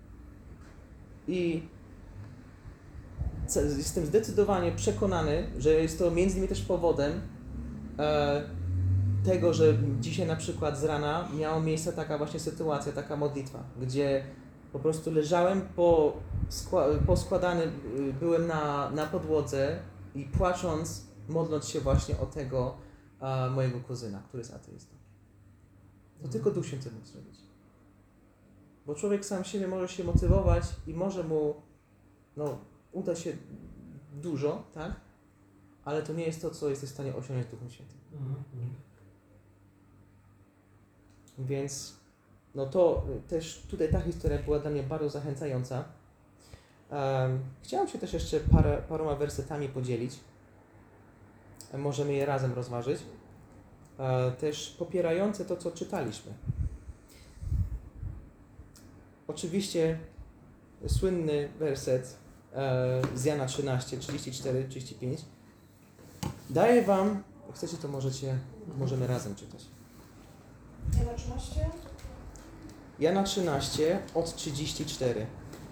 I co- jestem zdecydowanie przekonany, że jest to między innymi też powodem e, tego, że dzisiaj na przykład z rana miała miejsce taka właśnie sytuacja, taka modlitwa, gdzie po prostu leżałem po, skła- poskładany, y, byłem na, na podłodze i płacząc, modląc się właśnie o tego e, mojego kuzyna, który jest ateistą. To tylko Duch Święty mógł zrobić. Bo człowiek sam siebie może się motywować i może mu no, uda się dużo, tak? Ale to nie jest to, co jesteś w stanie osiągnąć Duchem Świętym. Więc no to też tutaj ta historia była dla mnie bardzo zachęcająca. Um, chciałem się też jeszcze parę, paroma wersetami podzielić. E, Możemy je razem rozważyć. E, też popierające to, co czytaliśmy. Oczywiście słynny werset e, z Jana trzynaście, trzydzieści cztery, trzydzieści pięć. Daję wam, jak chcecie, to możecie, możemy razem czytać. Jana trzynaście? Jana trzynaście od trzydzieści cztery.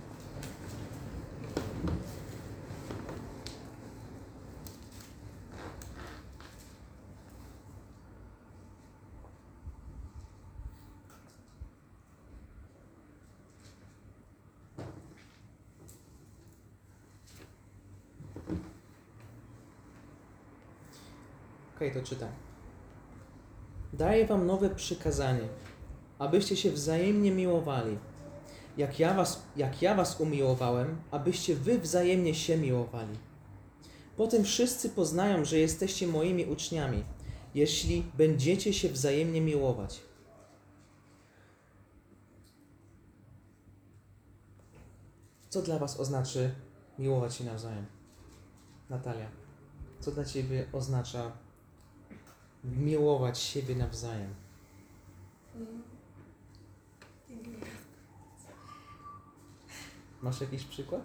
Okej, to czytam. Daję wam nowe przykazanie, abyście się wzajemnie miłowali. Jak ja was, jak ja was umiłowałem, abyście wy wzajemnie się miłowali. Potem wszyscy poznają, że jesteście moimi uczniami, jeśli będziecie się wzajemnie miłować. Co dla was oznacza miłować się nawzajem? Natalia, co dla ciebie oznacza miłować siebie nawzajem? Masz jakiś przykład?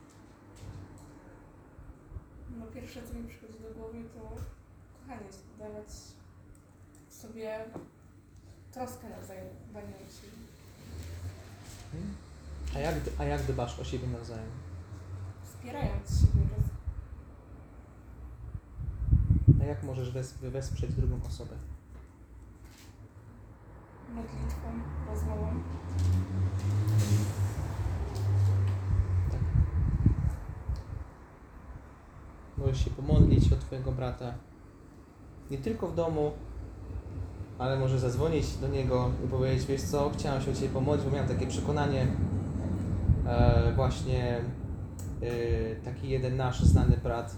No pierwsze, co mi przychodzi do głowy, to kochanie, dawać sobie troskę nawzajem, dbanie o siebie. A jak, a jak dbasz o siebie nawzajem? Wspierając siebie, roz... A jak możesz wes- wesprzeć drugą osobę? modlitwą, rozmową. Tak. Możesz się pomodlić o twojego brata. Nie tylko w domu, ale może zadzwonić do niego i powiedzieć, wiesz co, chciałem się o ciebie pomodlić, bo miałem takie przekonanie, e, właśnie e, taki jeden nasz znany brat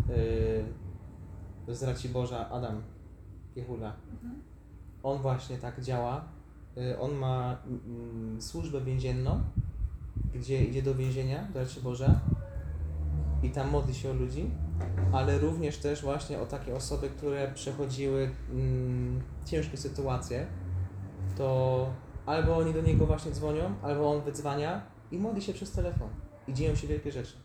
e, z Raciborza, Adam Piechula. Mhm. On właśnie tak działa. E, on ma mm, służbę więzienną, gdzie idzie do więzienia, do Raciborza i tam modli się o ludzi, ale również też właśnie o takie osoby, które przechodziły mm, ciężkie sytuacje, to albo oni do niego właśnie dzwonią, albo on wydzwania i modli się przez telefon. I dzieją się wielkie rzeczy.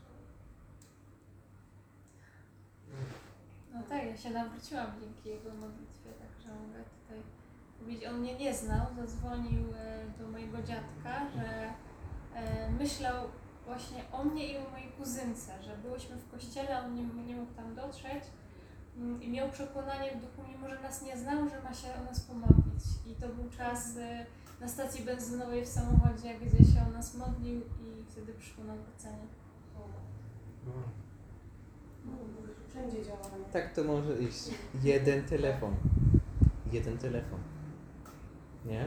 No tak, ja się nawróciłam dzięki jego modlitwie, także mogę tutaj powiedzieć, on mnie nie znał, zadzwonił e, do mojego dziadka, że e, myślał właśnie o mnie i o mojej kuzynce, że byłyśmy w kościele, on nie, nie mógł tam dotrzeć mm, i miał przekonanie w duchu, mimo że nas nie znał, że ma się o nas pomodlić. I to był czas e, na stacji benzynowej w samochodzie, gdzie się o nas modlił i wtedy przyszło nawrócenie. Wszędzie działa. Tak to może iść. Jeden telefon. Jeden telefon. Nie?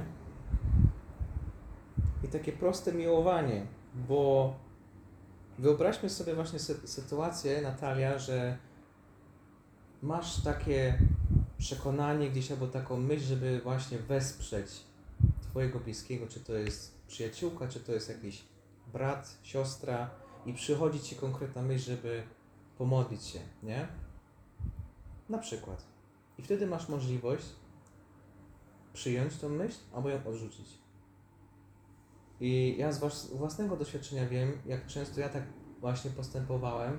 I takie proste miłowanie, bo wyobraźmy sobie właśnie sy- sytuację, Natalia, że masz takie przekonanie gdzieś albo taką myśl, żeby właśnie wesprzeć twojego bliskiego, czy to jest przyjaciółka, czy to jest jakiś brat, siostra i przychodzi ci konkretna myśl, żeby pomodlić się, nie? Na przykład. I wtedy masz możliwość przyjąć tą myśl, albo ją odrzucić. I ja z was- własnego doświadczenia wiem, jak często ja tak właśnie postępowałem,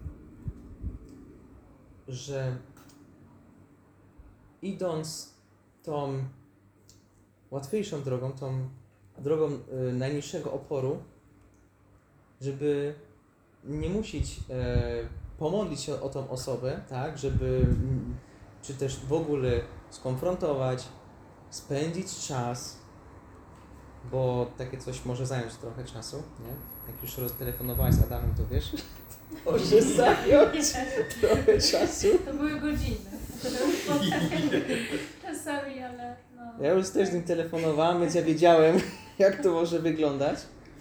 że idąc tą łatwiejszą drogą, tą drogą y, najniższego oporu, żeby nie musieć e, pomodlić się o tą osobę, tak, żeby mm, czy też w ogóle skonfrontować, spędzić czas, bo takie coś może zająć trochę czasu, nie? Jak już roztelefonowałeś z Adamem, to wiesz, może zająć trochę czasu. To były godziny. Czasami, ale no. Ja już też z nim telefonowałem, więc ja wiedziałem, jak to może wyglądać.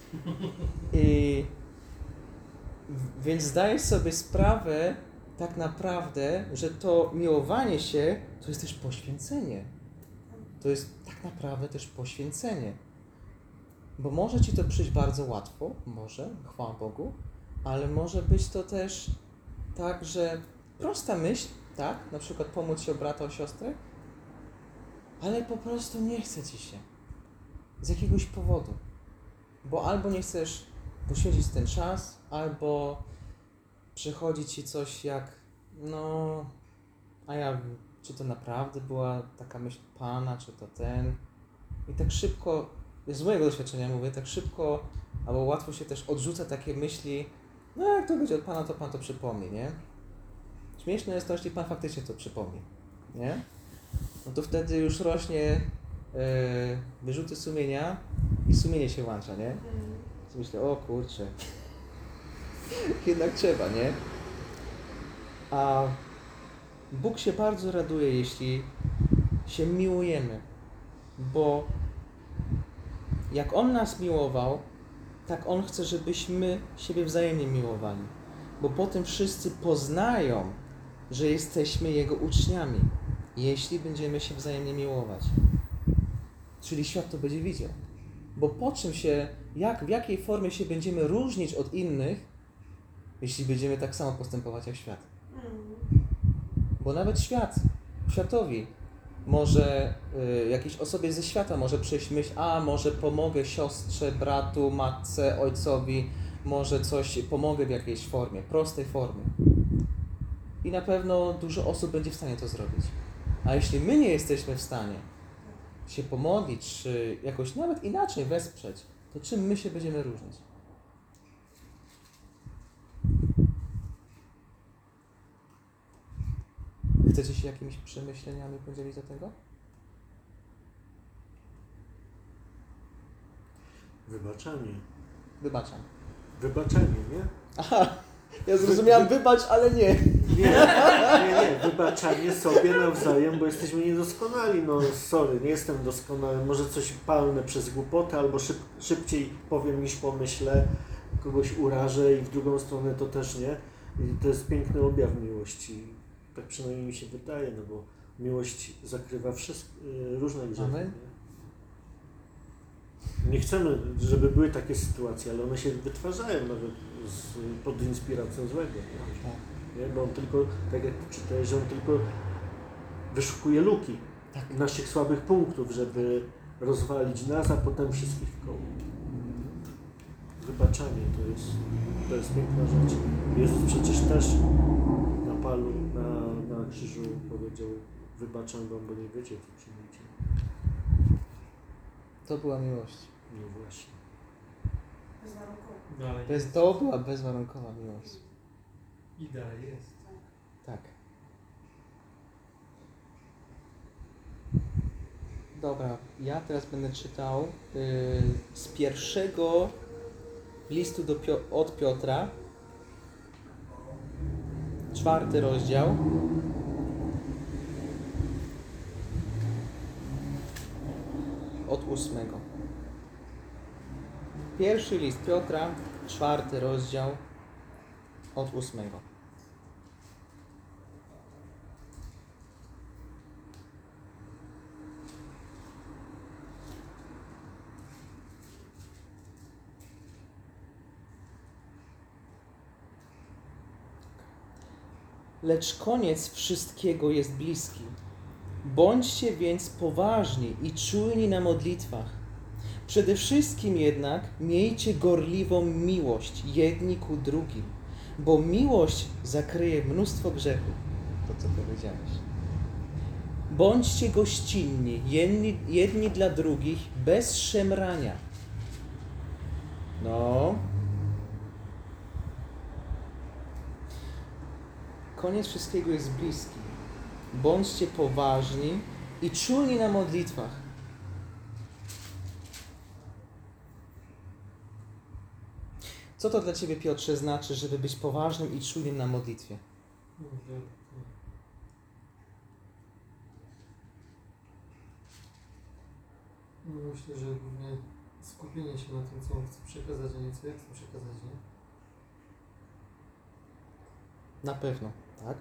I w- więc zdaję sobie sprawę tak naprawdę, że to miłowanie się to jest też poświęcenie. To jest tak naprawdę też poświęcenie. Bo może ci to przyjść bardzo łatwo, może, chwała Bogu, ale może być to też tak, że prosta myśl, tak, na przykład pomóc się o brata, o siostrę, ale po prostu nie chce ci się. Z jakiegoś powodu. Bo albo nie chcesz poświęcić ten czas, albo przychodzi ci coś jak, no, a ja, czy to naprawdę była taka myśl Pana, czy to ten. I tak szybko, z mojego doświadczenia mówię, tak szybko, albo łatwo się też odrzuca takie myśli, no jak to będzie od Pana, to Pan to przypomni, nie? Śmieszne jest to, jeśli Pan faktycznie to przypomni, nie? No to wtedy już rośnie yy, wyrzuty sumienia i sumienie się łącza, nie? To myślę, o kurczę, jednak trzeba, nie? A Bóg się bardzo raduje, jeśli się miłujemy, bo jak On nas miłował, tak On chce, żebyśmy siebie wzajemnie miłowali. Bo potem wszyscy poznają, że jesteśmy Jego uczniami, jeśli będziemy się wzajemnie miłować. Czyli świat to będzie widział. Bo po czym się, jak, w jakiej formie się będziemy różnić od innych, jeśli będziemy tak samo postępować jak świat. Bo nawet świat, światowi, może y, jakiejś osobie ze świata może przyjść myśl, a może pomogę siostrze, bratu, matce, ojcowi, może coś pomogę w jakiejś formie, prostej formie. I na pewno dużo osób będzie w stanie to zrobić. A jeśli my nie jesteśmy w stanie się pomodlić, czy jakoś nawet inaczej wesprzeć, to czym my się będziemy różnić? Chcecie się jakimiś przemyśleniami podzielić do tego? Wybaczanie. Wybaczam. Wybaczenie, nie? Aha, ja zrozumiałem wybacz, ale nie. Nie, nie, nie. Wybaczanie sobie nawzajem, bo jesteśmy niedoskonali. No sorry, nie jestem doskonały. Może coś palnę przez głupotę, albo szyb, szybciej powiem niż pomyślę. Kogoś urażę i w drugą stronę to też nie. I to jest piękny objaw miłości. Tak przynajmniej mi się wydaje, no bo miłość zakrywa wszystko, różne grzechy. Amen. Nie? Nie chcemy, żeby były takie sytuacje, ale one się wytwarzają nawet z, pod inspiracją złego. Nie? Nie? Bo on tylko, tak jak czytałeś, że on tylko wyszukuje luki Tak. naszych słabych punktów, żeby rozwalić nas, a potem wszystkich w koło. Wybaczanie to jest, to jest piękna rzecz. Jezus przecież też na palu, na, na krzyżu powiedział: wybaczam wam, bo nie wiecie, co czynicie. To była miłość. No właśnie. Bezwarunkowo. Dalej. Bez, to była bezwarunkowa miłość. I dalej jest. Tak. Dobra, ja teraz będę czytał yy, z pierwszego listu do Pio- od Piotra, czwarty rozdział. Od ósmego. Pierwszy list Piotra, czwarty rozdział, od ósmego. Lecz koniec wszystkiego jest bliski. Bądźcie więc poważni i czujni na modlitwach. Przede wszystkim jednak miejcie gorliwą miłość jedni ku drugim, bo miłość zakryje mnóstwo grzechów. To, co powiedziałeś. Bądźcie gościnni, jedni, jedni dla drugich, bez szemrania. No. Koniec wszystkiego jest bliski. Bądźcie poważni i czujni na modlitwach. Co to dla Ciebie, Piotrze, znaczy, żeby być poważnym i czujnym na modlitwie? No, że, no, myślę, że głównie skupienie się na tym, co on chce przekazać, a nie co ja chcę przekazać, nie? Na pewno, tak?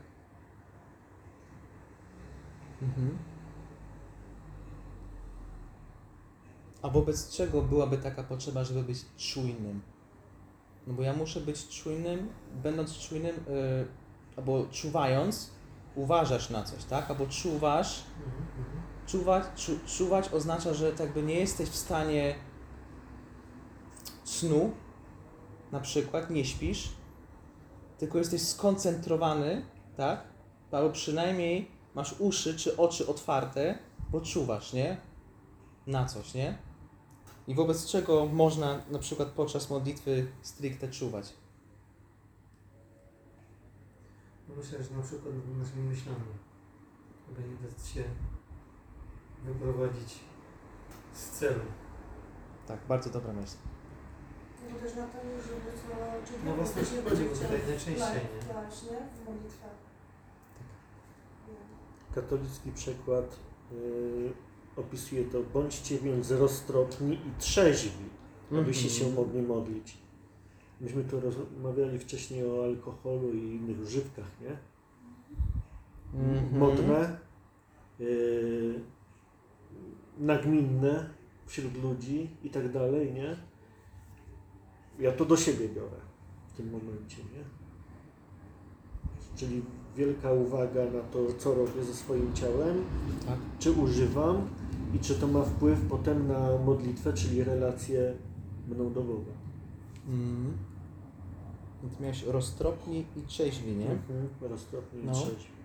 Mhm. A wobec czego byłaby taka potrzeba, żeby być czujnym? No bo ja muszę być czujnym, będąc czujnym, yy, albo czuwając, uważasz na coś, tak? Albo czuwasz, Mhm, mhm. czuwać, czu, czuwać oznacza, że tak by nie jesteś w stanie snu, na przykład, nie śpisz, tylko jesteś skoncentrowany, tak? Albo przynajmniej masz uszy czy oczy otwarte, bo czuwasz, nie? Na coś, nie? I wobec czego można na przykład podczas modlitwy stricte czuwać? No myślę, że na przykład nad naszymi myślami, aby nie dać się wyprowadzić z celu. Tak, bardzo dobra myśl. No też na tym, żeby co... Czy No własne przychodzie, bo tutaj najczęściej, nie? Właśnie, w modlitwę. Katolicki przekład y, opisuje to: bądźcie więc roztropni i trzeźwi, abyście się mogli modlić. Myśmy tu rozmawiali wcześniej o alkoholu i innych używkach, nie? Mhm. Modne, y, nagminne wśród ludzi i tak dalej, nie? Ja to do siebie biorę w tym momencie, nie? Czyli wielka uwaga na to, co robię ze swoim ciałem, Tak. czy używam i czy to ma wpływ potem na modlitwę, czyli relację mną do Boga. Mm. I ty miałeś roztropni i trzeźwi, nie? Mhm. Roztropnie i No. trzeźwi.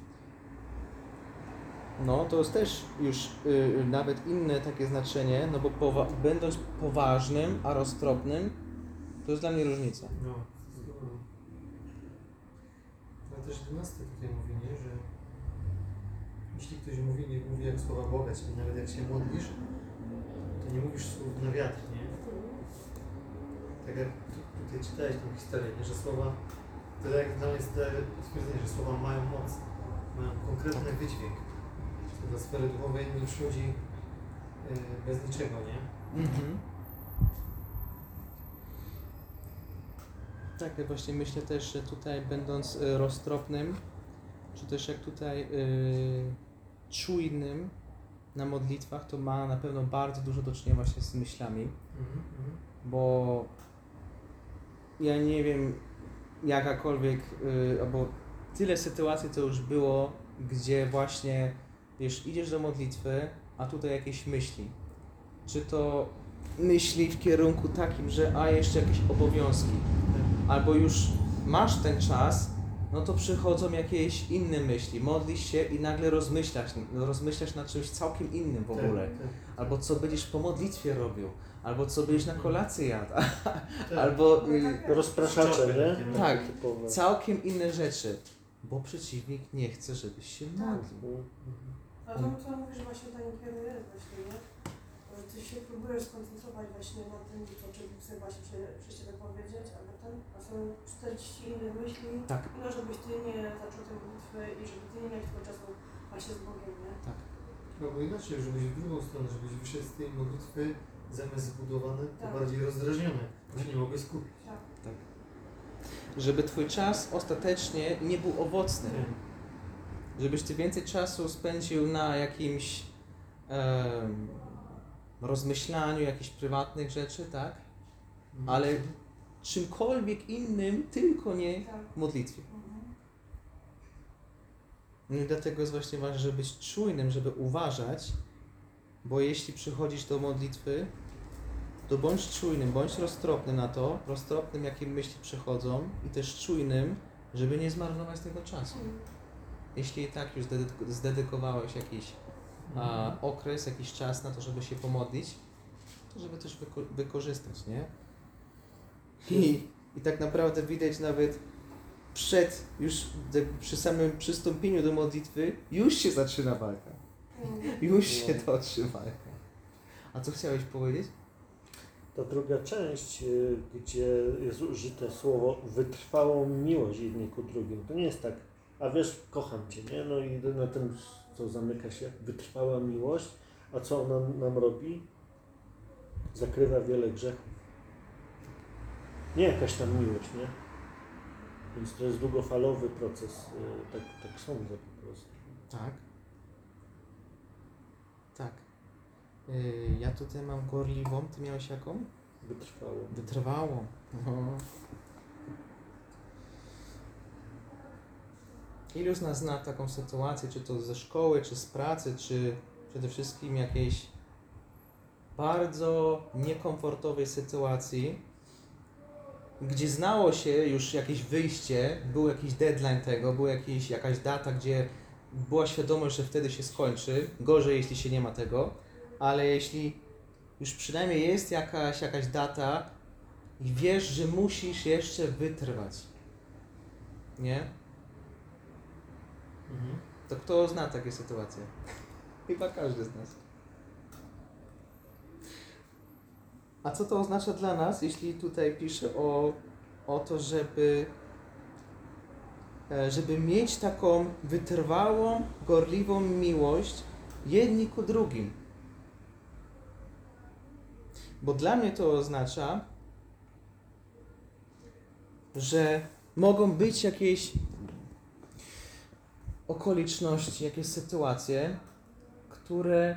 No, to jest też już y, nawet inne takie znaczenie, no bo powa- będąc poważnym, a roztropnym, to jest dla mnie różnica. No, no. Ale też dwunasty tutaj mówi, nie, że jeśli ktoś mówi, nie mówi jak słowa Boga, czyli nawet jak się modlisz, to nie mówisz słów na wiatr, nie? Tak jak tu- tutaj czytałeś tą historię, nie, że słowa, to jak dla mnie jest stwierdzenie, że słowa mają moc, mają konkretny wydźwięk. To dla sfery duchowej nie przychodzi yy, bez niczego, nie? Mhm. Tak, ja właśnie myślę też, że tutaj będąc y, roztropnym, czy też jak tutaj y, czujnym na modlitwach, to ma na pewno bardzo dużo do czynienia właśnie z myślami, Mhm, mhm. bo ja nie wiem, jakakolwiek, y, albo tyle sytuacji to już było, gdzie właśnie, wiesz, idziesz do modlitwy, a tutaj jakieś myśli. Czy to myśli w kierunku takim, że a jeszcze jakieś obowiązki, albo już masz ten czas, no to przychodzą jakieś inne myśli, modlisz się i nagle rozmyślasz, rozmyślasz nad czymś całkiem innym w ogóle. Tak, tak. Albo co będziesz po modlitwie robił, albo co będziesz na kolację jadł, Tak. albo No y, tak, Rozpraszacze, Szczopy, nie? tak. Typowe. całkiem inne rzeczy, bo przeciwnik nie chce, żebyś się Tak. modlił. Mhm. A to, co mówisz, właśnie ta nie kieruje właśnie, nie? Że ty się próbujesz skoncentrować właśnie na tym, co czy chce właśnie się, przez ciebie powiedzieć, albo ten, a są czterdzieści innych myśli, Tak. no żebyś ty nie zaczął tej modlitwy i żeby ty nie miał tego czasu właśnie z Bogiem, nie? Albo inaczej, żebyś w drugą stronę, żebyś wyszedł z tej modlitwy zamiast zbudowany, to Tak. bardziej rozdrażniony, bo się nie mogłeś skupić. Tak. Żeby twój czas ostatecznie nie był owocny. Żebyś ty więcej czasu spędził na jakimś em, rozmyślaniu jakichś prywatnych rzeczy, tak? Ale czymkolwiek innym, tylko nie Tak. modlitwie. Mhm. No i dlatego jest właśnie ważne, żeby być czujnym, żeby uważać, bo jeśli przychodzisz do modlitwy, to bądź czujnym, bądź roztropny na to, roztropnym jakie myśli przychodzą i też czujnym, żeby nie zmarnować tego czasu. Mhm. jeśli i tak już zdedyk- zdedykowałeś jakiś a, okres, jakiś czas na to, żeby się pomodlić, to żeby też wyko- wykorzystać, nie? I, I tak naprawdę widać nawet przed, już de- przy samym przystąpieniu do modlitwy, już się zaczyna walka. Już się toczy walka. A co chciałeś powiedzieć? Ta druga część, y, gdzie jest użyte słowo wytrwałą miłość jedni ku drugim. To nie jest tak, a wiesz, kocham Cię, nie? No i na tym, co zamyka się, wytrwała miłość. A co ona nam robi? Zakrywa wiele grzechów. Nie jakaś tam miłość, nie? Więc to jest długofalowy proces, y, tak, tak sądzę po prostu. Tak. Tak. Yy, ja tutaj mam gorliwą, ty miałeś jaką? Wytrwało. Wytrwałą. No. Ilu z nas zna taką sytuację, czy to ze szkoły, czy z pracy, czy przede wszystkim jakiejś bardzo niekomfortowej sytuacji, gdzie znało się już jakieś wyjście, był jakiś deadline tego, była jakiś, jakaś data, gdzie była świadomość, że wtedy się skończy, gorzej jeśli się nie ma tego, ale jeśli już przynajmniej jest jakaś, jakaś data i wiesz, że musisz jeszcze wytrwać, nie? Mhm. To kto zna takie sytuacje? Chyba każdy z nas. A co to oznacza dla nas, jeśli tutaj pisze o, o to, żeby, e, żeby mieć taką wytrwałą, gorliwą miłość jedni ku drugim? Bo dla mnie to oznacza, że mogą być jakieś okoliczności, jakieś sytuacje, które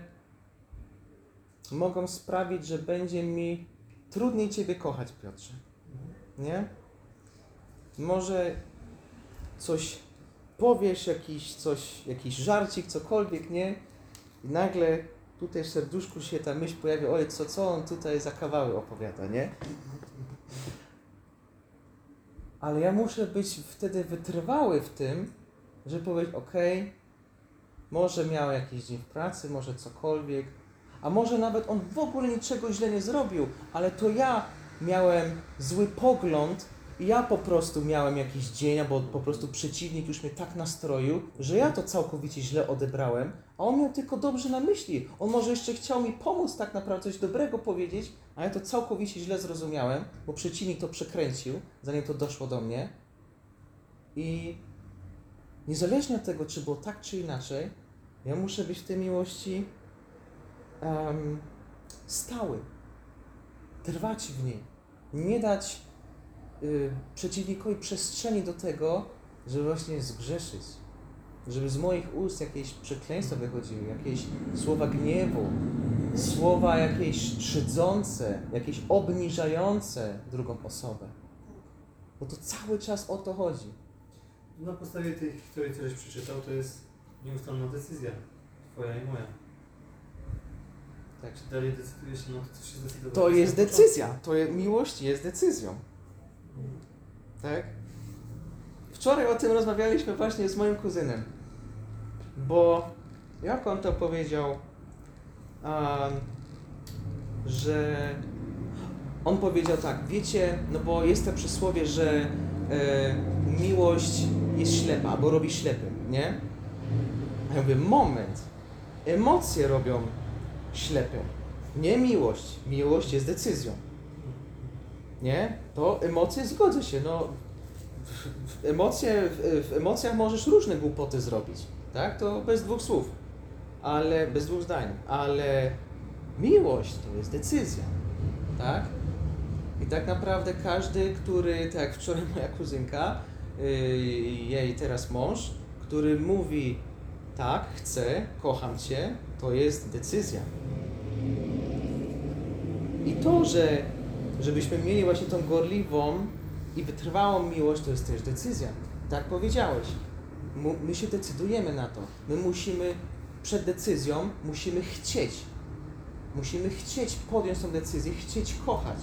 mogą sprawić, że będzie mi trudniej Ciebie kochać, Piotrze. Nie? Może coś powiesz, jakiś, coś, jakiś żarcik, cokolwiek, nie? I nagle tutaj w serduszku się ta myśl pojawia, oj, co, co on tutaj za kawały opowiada, nie? Ale ja muszę być wtedy wytrwały w tym, żeby powiedzieć, okej, może miał jakiś dzień w pracy, może cokolwiek, a może nawet on w ogóle niczego źle nie zrobił, ale to ja miałem zły pogląd i ja po prostu miałem jakiś dzień, albo po prostu przeciwnik już mnie tak nastroił, że ja to całkowicie źle odebrałem, a on miał tylko dobrze na myśli. On może jeszcze chciał mi pomóc tak naprawdę, coś dobrego powiedzieć, a ja to całkowicie źle zrozumiałem, bo przeciwnik to przekręcił, zanim to doszło do mnie. I niezależnie od tego, czy było tak, czy inaczej, ja muszę być w tej miłości um, stały, trwać w niej, nie dać y, przeciwnikowi przestrzeni do tego, żeby właśnie zgrzeszyć, żeby z moich ust jakieś przekleństwa wychodziły, jakieś słowa gniewu, słowa jakieś szydzące, jakieś obniżające drugą osobę, bo to cały czas o to chodzi. Na podstawie tej historii, któreś przeczytał, to jest nieustanna decyzja. Twoja i moja. Tak. Czy dalej decydujesz się na to, co się zdecydowało? To jest decyzja, to jest, miłość jest decyzją, tak? Wczoraj o tym rozmawialiśmy właśnie z moim kuzynem, bo jak on to powiedział, um, że on powiedział tak, wiecie, no bo jest to przysłowie, że e, miłość jest ślepa, albo robi ślepym, nie? A ja mówię, moment, emocje robią ślepym, nie miłość. Miłość jest decyzją, nie? To emocje, zgodzę się, no w, w, emocje, w, w emocjach możesz różne głupoty zrobić, tak? To bez dwóch słów, ale bez dwóch zdań, ale miłość to jest decyzja, tak? I tak naprawdę każdy, który, tak jak wczoraj moja kuzynka, yy, jej teraz mąż, który mówi tak, chcę, kocham Cię, to jest decyzja. I to, że żebyśmy mieli właśnie tą gorliwą i wytrwałą miłość, to jest też decyzja. Tak powiedziałeś. My się decydujemy na to. My musimy przed decyzją, musimy chcieć. Musimy chcieć podjąć tą decyzję, chcieć kochać.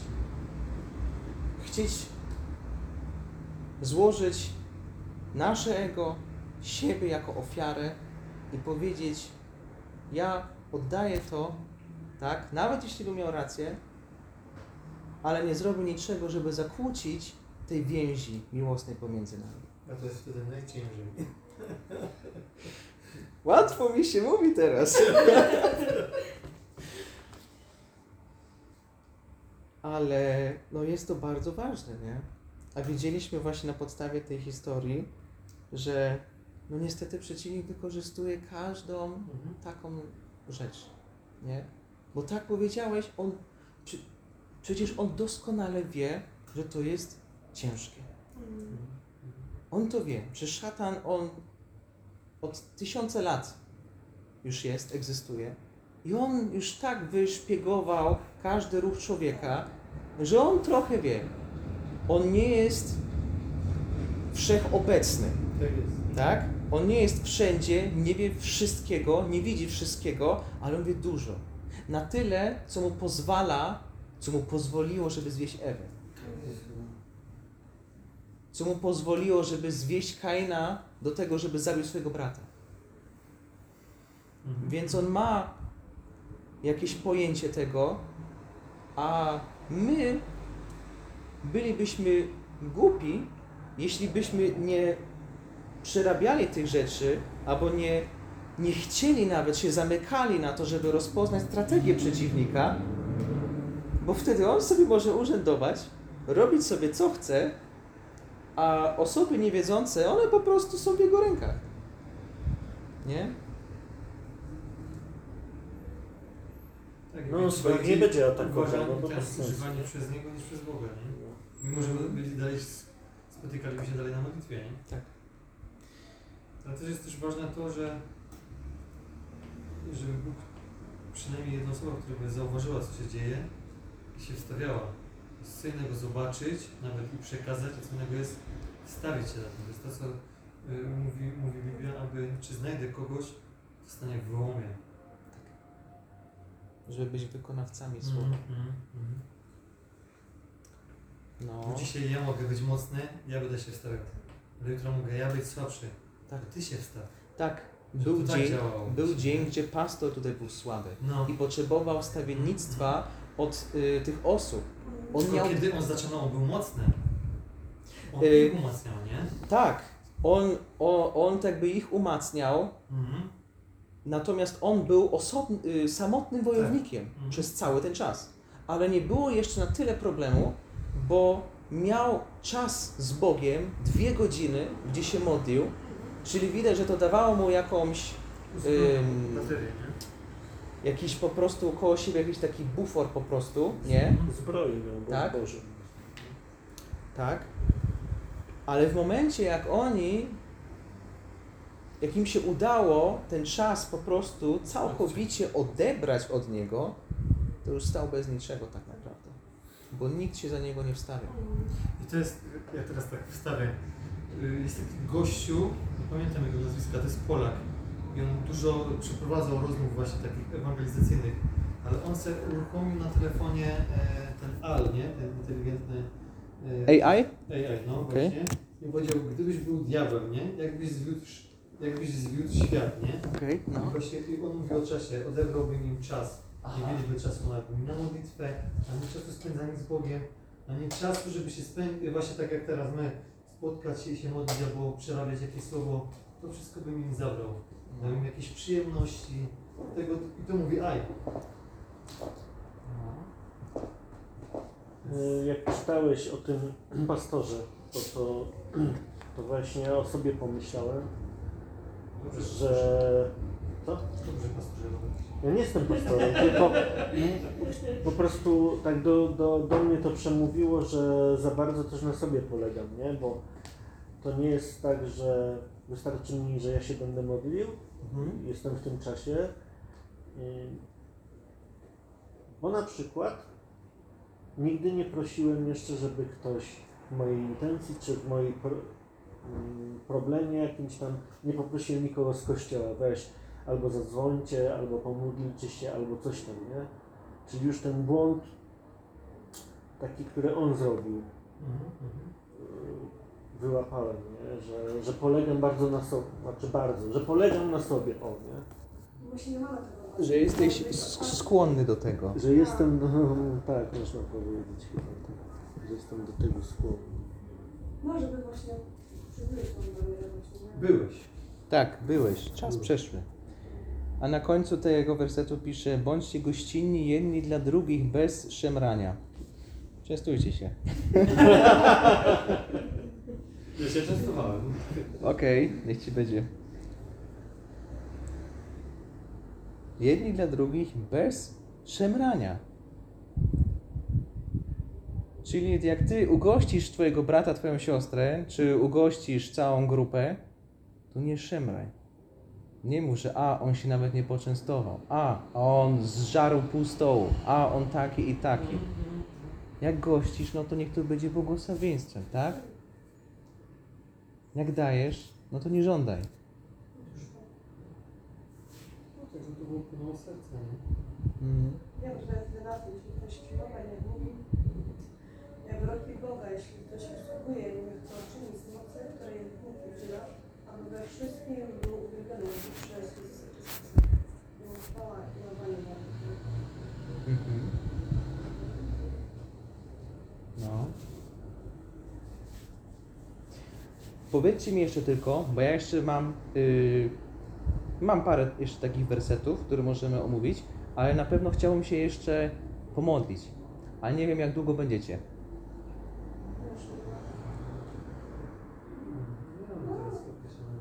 Chcieć złożyć nasze ego siebie jako ofiarę i powiedzieć, ja oddaję to, tak, nawet jeśli bym miał rację, ale nie zrobię niczego, żeby zakłócić tej więzi miłosnej pomiędzy nami. A to jest wtedy najciężej. Łatwo mi się mówi teraz. Ale no jest to bardzo ważne, nie? A widzieliśmy właśnie na podstawie tej historii, że no niestety przeciwnik wykorzystuje każdą Mhm. taką rzecz, nie? Bo tak powiedziałeś, on przy, przecież on doskonale wie, że to jest ciężkie. Mm. On to wie. Przecież szatan, on od tysiące lat już jest, egzystuje. I on już tak wyszpiegował każdy ruch człowieka, że on trochę wie. On nie jest wszechobecny, Tak jest. tak? On nie jest wszędzie, nie wie wszystkiego, nie widzi wszystkiego, ale on wie dużo. Na tyle, co mu pozwala, co mu pozwoliło, żeby zwieść Ewę. Co mu pozwoliło, żeby zwieść Kaina do tego, żeby zabił swojego brata. Mhm. Więc on ma jakieś pojęcie tego, a my bylibyśmy głupi, jeśli byśmy nie przerabiali tych rzeczy, albo nie, nie chcieli nawet, się zamykali na to, żeby rozpoznać strategię przeciwnika, bo wtedy on sobie może urzędować, robić sobie co chce, a osoby niewiedzące, one po prostu są w jego rękach. Nie? Tak, No, więc swoich bardziej nie będzie atakował, uważani, no bo tak, bez sensu. używani przez niego niż przez Boga, nie? Mimo, że byli dalej, spotykaliby się dalej na modlitwie, nie? Tak. Ale też jest też ważne to, że żeby Bóg, przynajmniej jedna osoba, która by zauważyła, co się dzieje i się wstawiała. Jest co innego zobaczyć, nawet i przekazać, a co innego jest stawić się na tym. To jest to, co y, mówi, mówi Biblia, aby czy znajdę kogoś, kto stanie w wyłomie. Żeby być wykonawcami słowa. Mm, mm, mm. No, Bo dzisiaj ja mogę być mocny, ja będę się wstawiał. Ale jutro mogę ja być słabszy. tak. To ty się wstaw. Tak. Że Był to tak dzień, działało. był dzień, gdzie pastor tutaj był słaby No. i potrzebował stawiennictwa od y, tych osób. On Tylko miał... kiedy on zaczynał, on był mocny. On Y- ich umacniał, nie? Tak, on, on, on tak by ich umacniał, Mhm. natomiast on był osobny, y, samotnym wojownikiem Mhm. przez cały ten czas. Ale nie było jeszcze na tyle problemu, bo miał czas z Bogiem, dwie godziny, gdzie się modlił, czyli widać, że to dawało mu jakąś, Ym, Baterię, nie? jakiś po prostu koło siebie jakiś taki bufor po prostu, nie? Zbroi miał, bo Tak? Boże. Tak? Ale w momencie, jak oni, jak im się udało ten czas po prostu całkowicie odebrać od niego, to już stał bez niczego tak naprawdę. Bo nikt się za niego nie wstawiał. I to jest, ja teraz tak wstawię. Y, Jest taki gościu, nie pamiętam jego nazwiska, to jest Polak. I on dużo przeprowadzał rozmów właśnie takich ewangelizacyjnych. Ale on sobie uruchomił na telefonie e, ten A L, nie? Ten inteligentny e, A I? A I, no Okej. właśnie. I powiedział, gdybyś był diabłem, nie? Jakbyś zwiódł, jakbyś zwiódł świat, nie? Okej, I no. właśnie i on mówi o czasie, odebrałbym im czas. Nie Aha. mieliby czasu na, na modlitwę, ani czasu spędzania z Bogiem, ani czasu, żeby się spędzić, właśnie tak jak teraz my, spotkać się i się modlić albo przerabiać jakieś słowo, to wszystko bym im zabrał. Dał im jakieś przyjemności, tego, i to mówi aj. Y, Jak czytałeś o tym pastorze, to, to, to właśnie o sobie pomyślałem, Dobrze, że... Co? Dobrze, pastorze. Ja nie jestem pastorem, tylko po prostu tak do, do, do mnie to przemówiło, że za bardzo też na sobie polegam, nie? Bo to nie jest tak, że wystarczy mi, że ja się będę modlił, Mhm. jestem w tym czasie, yy, bo na przykład nigdy nie prosiłem jeszcze, żeby ktoś w mojej intencji czy w mojej pro, mm, problemie jakimś tam, nie poprosiłem nikogo z kościoła, weź albo zadzwońcie, albo pomódlcie się, albo coś tam, nie? Czyli już ten błąd taki, który on zrobił, Mhm, mhm. yy, wyłapałem, nie? Że, że polegam bardzo na sobie, znaczy bardzo, że polegam na sobie, o nie? Właśnie nie mamy tego. Że jesteś s- skłonny do tego. Że jestem, no, tak można powiedzieć chyba tak, że jestem do tego skłonny. No, żeby właśnie przybyć tą barierę właśnie, nie? Byłeś. Tak, byłeś, czas przeszły. A na końcu tego wersetu pisze: bądźcie gościnni jedni dla drugich bez szemrania. Częstujcie się. Ja się częstowałem. Okej, niech ci będzie. Jedni dla drugich bez szemrania. Czyli jak ty ugościsz twojego brata, twoją siostrę, czy ugościsz całą grupę, to nie szemraj. Nie mów, że a, on się nawet nie poczęstował, a, a on zżarł pół stołu, a, on taki i taki. Jak gościsz, no to niech to będzie błogosławieństwem, tak? Jak dajesz, no to nie żądaj. No tak, żeby to było płynęło serce, nie? Mhm. Wiem, że to jest wydatne, jeśli ktoś Boga nie mówi, jak robi Boga, jeśli ktoś usługuje i niech to czyni z mocy, której Bóg udziela, aby we wszystkim był uwielbiony przez Jezusa Chrystusa. Jego chwała i ławanie Bogu. Mhm. No. Powiedzcie mi jeszcze tylko, bo ja jeszcze mam yy, mam parę jeszcze takich wersetów, które możemy omówić, ale na pewno chciałbym się jeszcze pomodlić. Ale nie wiem, jak długo będziecie. Nie mam teraz określonego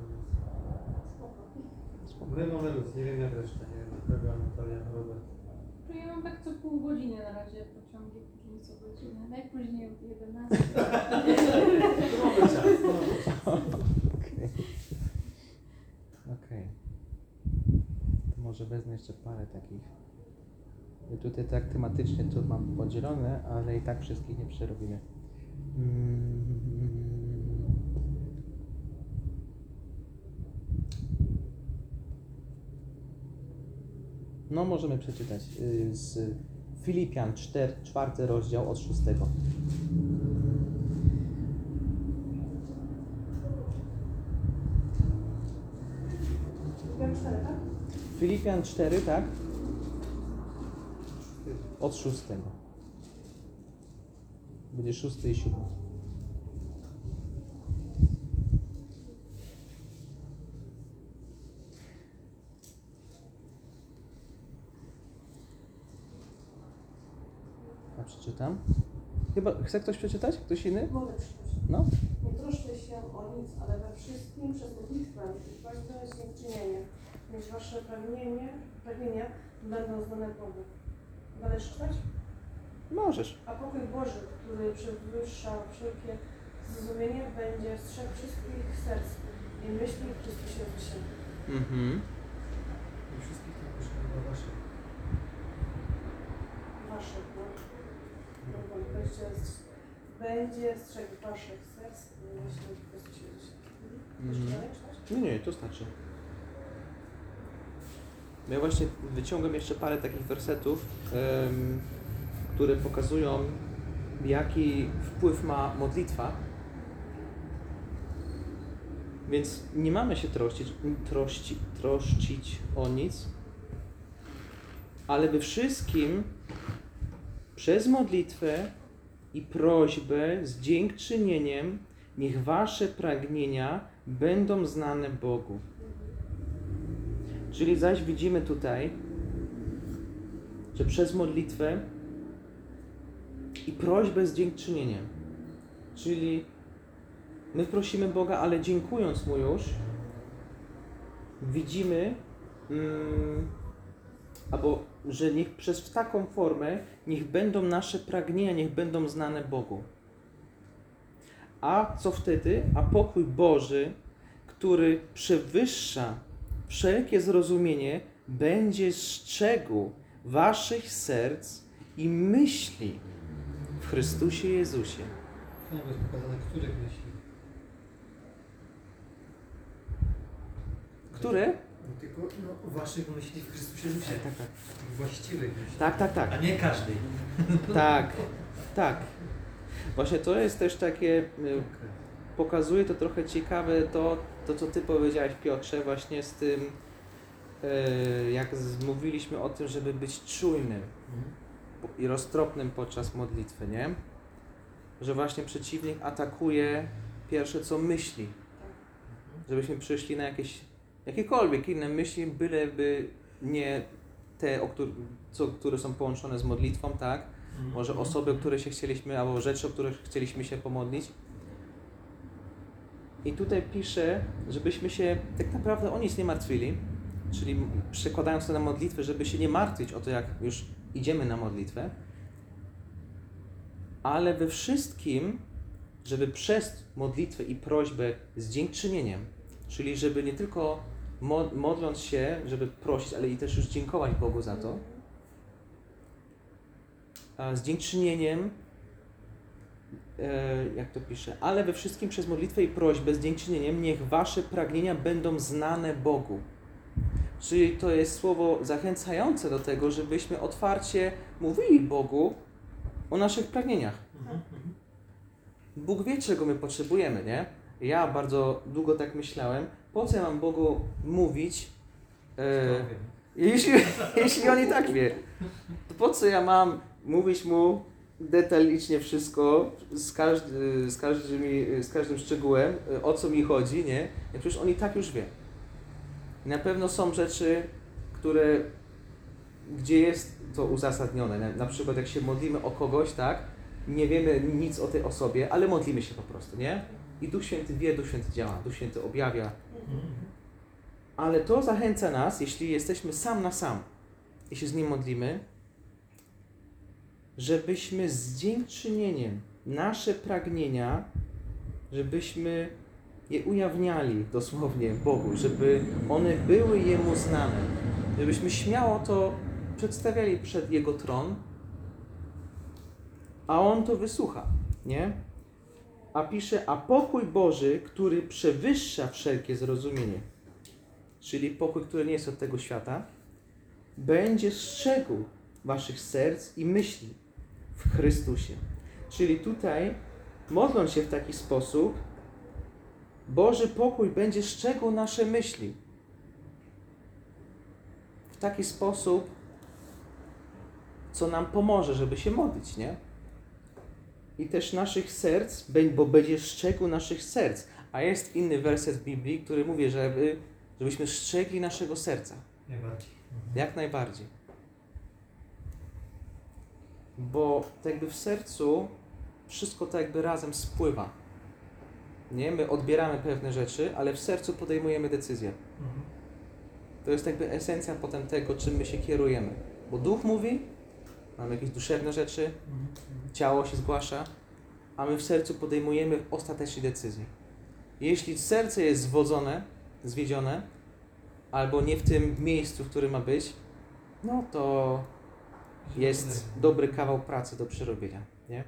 nic. My mamy luz, nie wiem jak reszta, nie wiem, kogo Natalia, Robert. To ja mam tak co pół godziny na razie pociągi, później co godzinę. Najpóźniej od jedenastej. To mamy czas, to mamy czas. Okej. Okej. To może wezmę jeszcze parę takich. Ja tutaj tak tematycznie to mam podzielone, ale i tak wszystkich nie przerobimy. Mm. No, możemy przeczytać y, z Filipian cztery, czwarty rozdział od szóstego. Wiem cztery, tak? Filipian cztery, tak? Od szóstego. Będzie szósty i siódmy. Ja przeczytam. Chyba chce ktoś przeczytać? Ktoś inny? Mogę przeczytać. No. Nie troszczę się o nic, ale we wszystkim przez modlitwę i prośbę z dziękczynienie, mieć wasze pragnienie, pragnienia będą znane Bogu. Dalej czytać? Możesz. A pokój Boży, który przewyższa wszelkie zrozumienie, będzie strzegł wszystkich serc i myśli w Chrystusie Jezusie. Mhm. I wszystkich tam proszę dla waszych. Waszych, no. No, będzie, będzie strzegł waszych serc i myśli w Chrystusie Jezusie. Chcesz Mhm. dalej czytać? Nie, nie, to starczy. Ja właśnie wyciągam jeszcze parę takich wersetów, em, które pokazują, jaki wpływ ma modlitwa. Więc nie mamy się troszczyć, troszci, troszczyć o nic, ale we wszystkim przez modlitwę i prośbę z dziękczynieniem niech wasze pragnienia będą znane Bogu. Czyli zaś widzimy tutaj, że przez modlitwę i prośbę z dziękczynieniem, czyli my prosimy Boga, ale dziękując Mu już, widzimy, mm, albo że niech przez taką formę, niech będą nasze pragnienia, niech będą znane Bogu. A co wtedy? A pokój Boży, który przewyższa wszelkie zrozumienie, będzie strzegł waszych serc i myśli w Chrystusie Jezusie. Fajnie jest pokazane, których myśli. Które? No tylko no, waszych myśli w Chrystusie Jezusie. Tak, tak. Tych właściwych myśli. Tak, tak, tak. A nie każdej. Tak, tak. Właśnie to jest też takie, y, Okay. pokazuje to trochę ciekawe to, to co Ty powiedziałeś, Piotrze, właśnie z tym, e, jak z- mówiliśmy o tym, żeby być czujnym i roztropnym podczas modlitwy, nie? Że właśnie przeciwnik atakuje pierwsze co myśli. Żebyśmy przyszli na jakieś, jakiekolwiek inne myśli, byleby nie te, o któr, co, które są połączone z modlitwą, tak? Może osoby, o które się chcieliśmy, albo rzeczy, o których chcieliśmy się pomodlić. I tutaj pisze, żebyśmy się tak naprawdę o nic nie martwili, czyli przekładając to na modlitwę, żeby się nie martwić o to, jak już idziemy na modlitwę, ale we wszystkim, żeby przez modlitwę i prośbę z dziękczynieniem, czyli żeby nie tylko mo- modląc się, żeby prosić, ale i też już dziękować Bogu za to, a z dziękczynieniem, e, jak to pisze, ale we wszystkim przez modlitwę i prośbę z dziękczynieniem niech wasze pragnienia będą znane Bogu. Czyli to jest słowo zachęcające do tego, żebyśmy otwarcie mówili Bogu o naszych pragnieniach. Bóg wie, czego my potrzebujemy, nie? Ja bardzo długo tak myślałem, po co ja mam Bogu mówić, e, jeśli, jeśli On i tak wie, to po co ja mam mówić Mu detalicznie wszystko, z, każdy, z, każdymi, z każdym szczegółem, o co mi chodzi, nie? Ja przecież On i tak już wie. I na pewno są rzeczy, które, gdzie jest to uzasadnione. Na, na przykład jak się modlimy o kogoś, tak? Nie wiemy nic o tej osobie, ale modlimy się po prostu, nie? I Duch Święty wie, Duch Święty działa, Duch Święty objawia. Ale to zachęca nas, jeśli jesteśmy sam na sam i się z Nim modlimy, żebyśmy z dziękczynieniem nasze pragnienia, żebyśmy je ujawniali dosłownie Bogu, żeby one były Jemu znane, żebyśmy śmiało to przedstawiali przed Jego tron, a On to wysłucha, nie? A pisze, a pokój Boży, który przewyższa wszelkie zrozumienie, czyli pokój, który nie jest od tego świata, będzie strzegł waszych serc i myśli w Chrystusie. Czyli tutaj, modląc się w taki sposób, Boży pokój będzie strzegł nasze myśli. W taki sposób, co nam pomoże, żeby się modlić, nie? I też naszych serc, bo będzie strzegł naszych serc. A jest inny werset w Biblii, który mówi, żeby, żebyśmy strzegli naszego serca. Najbardziej. Jak najbardziej. Bo tak jakby w sercu wszystko tak jakby razem spływa. Nie? My odbieramy pewne rzeczy, ale w sercu podejmujemy decyzje. Mhm. To jest jakby esencja potem tego, czym my się kierujemy. Bo duch mówi, mamy jakieś duszewne rzeczy, Mhm. ciało się zgłasza, a my w sercu podejmujemy ostatecznie decyzję. Jeśli serce jest zwodzone, zwiedzione, albo nie w tym miejscu, w którym ma być, no to jest dobry kawał pracy do przerobienia, nie?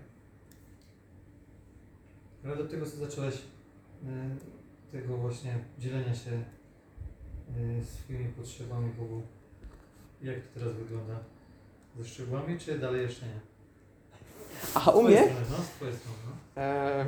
Ale do tego, co zacząłeś, y, tego właśnie dzielenia się y, swoimi potrzebami Bogu, jak to teraz wygląda? Ze szczegółami, czy dalej jeszcze nie? A u Z mnie? twojej strony, no, z twojej strony, no. Em,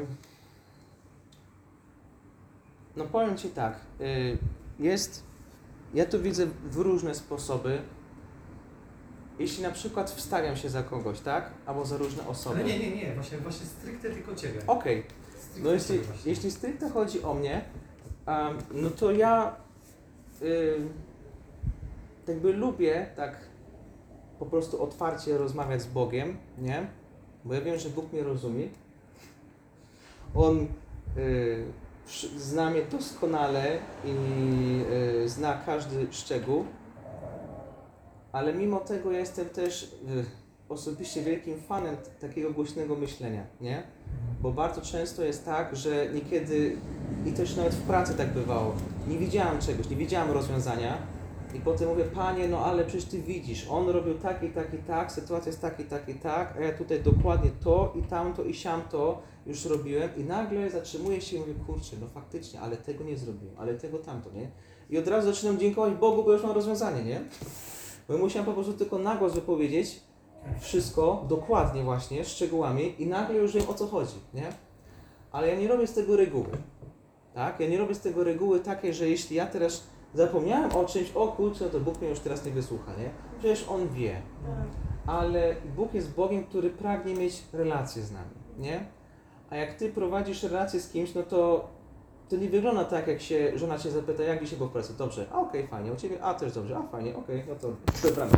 No powiem Ci tak, y, jest, ja to widzę w różne sposoby. Jeśli na przykład wstawiam się za kogoś, tak? Albo za różne osoby. Ale nie, nie, nie, właśnie, właśnie stricte tylko Ciebie. Okej, Stricte no jeśli, Ciebie właśnie. jeśli stricte chodzi o mnie, um, no to ja y, tak jakby lubię tak po prostu otwarcie rozmawiać z Bogiem, nie? Bo ja wiem, że Bóg mnie rozumie. On y, przy- zna mnie doskonale i y, zna każdy szczegół, ale mimo tego jestem też y, osobiście wielkim fanem t- takiego głośnego myślenia, nie? Bo bardzo często jest tak, że niekiedy, i też nawet w pracy tak bywało, nie widziałem czegoś, nie widziałem rozwiązania i potem mówię, Panie, no ale przecież Ty widzisz, on robił tak i tak i tak, sytuacja jest tak i tak i tak, a ja tutaj dokładnie to i tamto i siamto już robiłem i nagle zatrzymuję się i mówię, kurczę, no faktycznie, ale tego nie zrobiłem, ale tego tamto, nie? I od razu zaczynam dziękować Bogu, bo już mam rozwiązanie, nie? Bo ja musiałem po prostu tylko na głos wypowiedzieć wszystko, dokładnie właśnie, szczegółami i nagle już wiem, o co chodzi, nie? Ale ja nie robię z tego reguły. Tak? Ja nie robię z tego reguły takiej, że jeśli ja teraz zapomniałem o czymś, o kurczę, no to Bóg mnie już teraz nie wysłucha, nie? Przecież On wie. Ale Bóg jest Bogiem, który pragnie mieć relację z nami, nie? A jak ty prowadzisz relację z kimś, no to to nie wygląda tak, jak się żona cię zapyta, jak dzisiaj było w pracy. Dobrze, a okej, okay, fajnie, u ciebie, a też dobrze, a fajnie, okej, okay, no to dobranoc.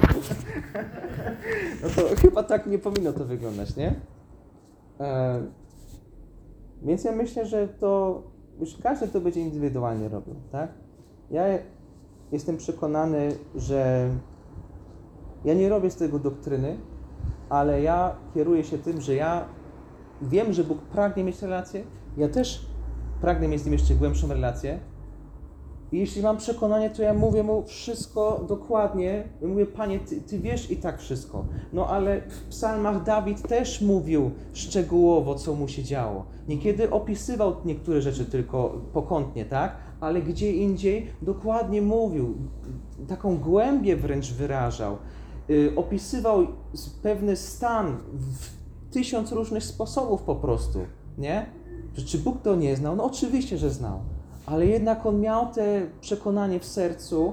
No to chyba tak nie powinno to wyglądać, nie? E, więc ja myślę, że to już każdy to będzie indywidualnie robił, tak? Ja jestem przekonany, że ja nie robię z tego doktryny, ale ja kieruję się tym, że ja wiem, że Bóg pragnie mieć relację, ja też pragnę mieć z nim jeszcze głębszą relację. I jeśli mam przekonanie, to ja mówię mu wszystko dokładnie. Ja mówię, Panie, ty, ty wiesz i tak wszystko. No ale w psalmach Dawid też mówił szczegółowo, co mu się działo. Niekiedy opisywał niektóre rzeczy tylko pokątnie, tak? Ale gdzie indziej dokładnie mówił. Taką głębię wręcz wyrażał. Yy, opisywał pewny stan w tysiąc różnych sposobów po prostu, nie? Czy Bóg to nie znał? No oczywiście, że znał. Ale jednak on miał to przekonanie w sercu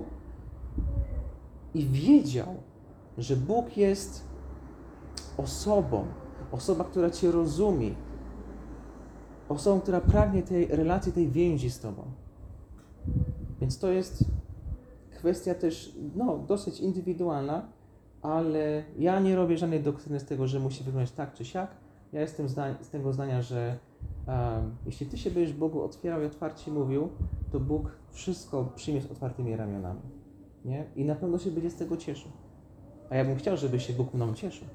i wiedział, że Bóg jest osobą, osobą, która cię rozumie, osobą, która pragnie tej relacji, tej więzi z tobą. Więc to jest kwestia też, no, dosyć indywidualna, ale ja nie robię żadnej doktryny z tego, że musi wyglądać tak czy siak. Ja jestem zdań, z tego zdania, że um, jeśli ty się będziesz Bogu otwierał i otwarcie mówił, to Bóg wszystko przyjmie z otwartymi ramionami, nie? I na pewno się będzie z tego cieszył. A ja bym chciał, żeby się Bóg mną cieszył.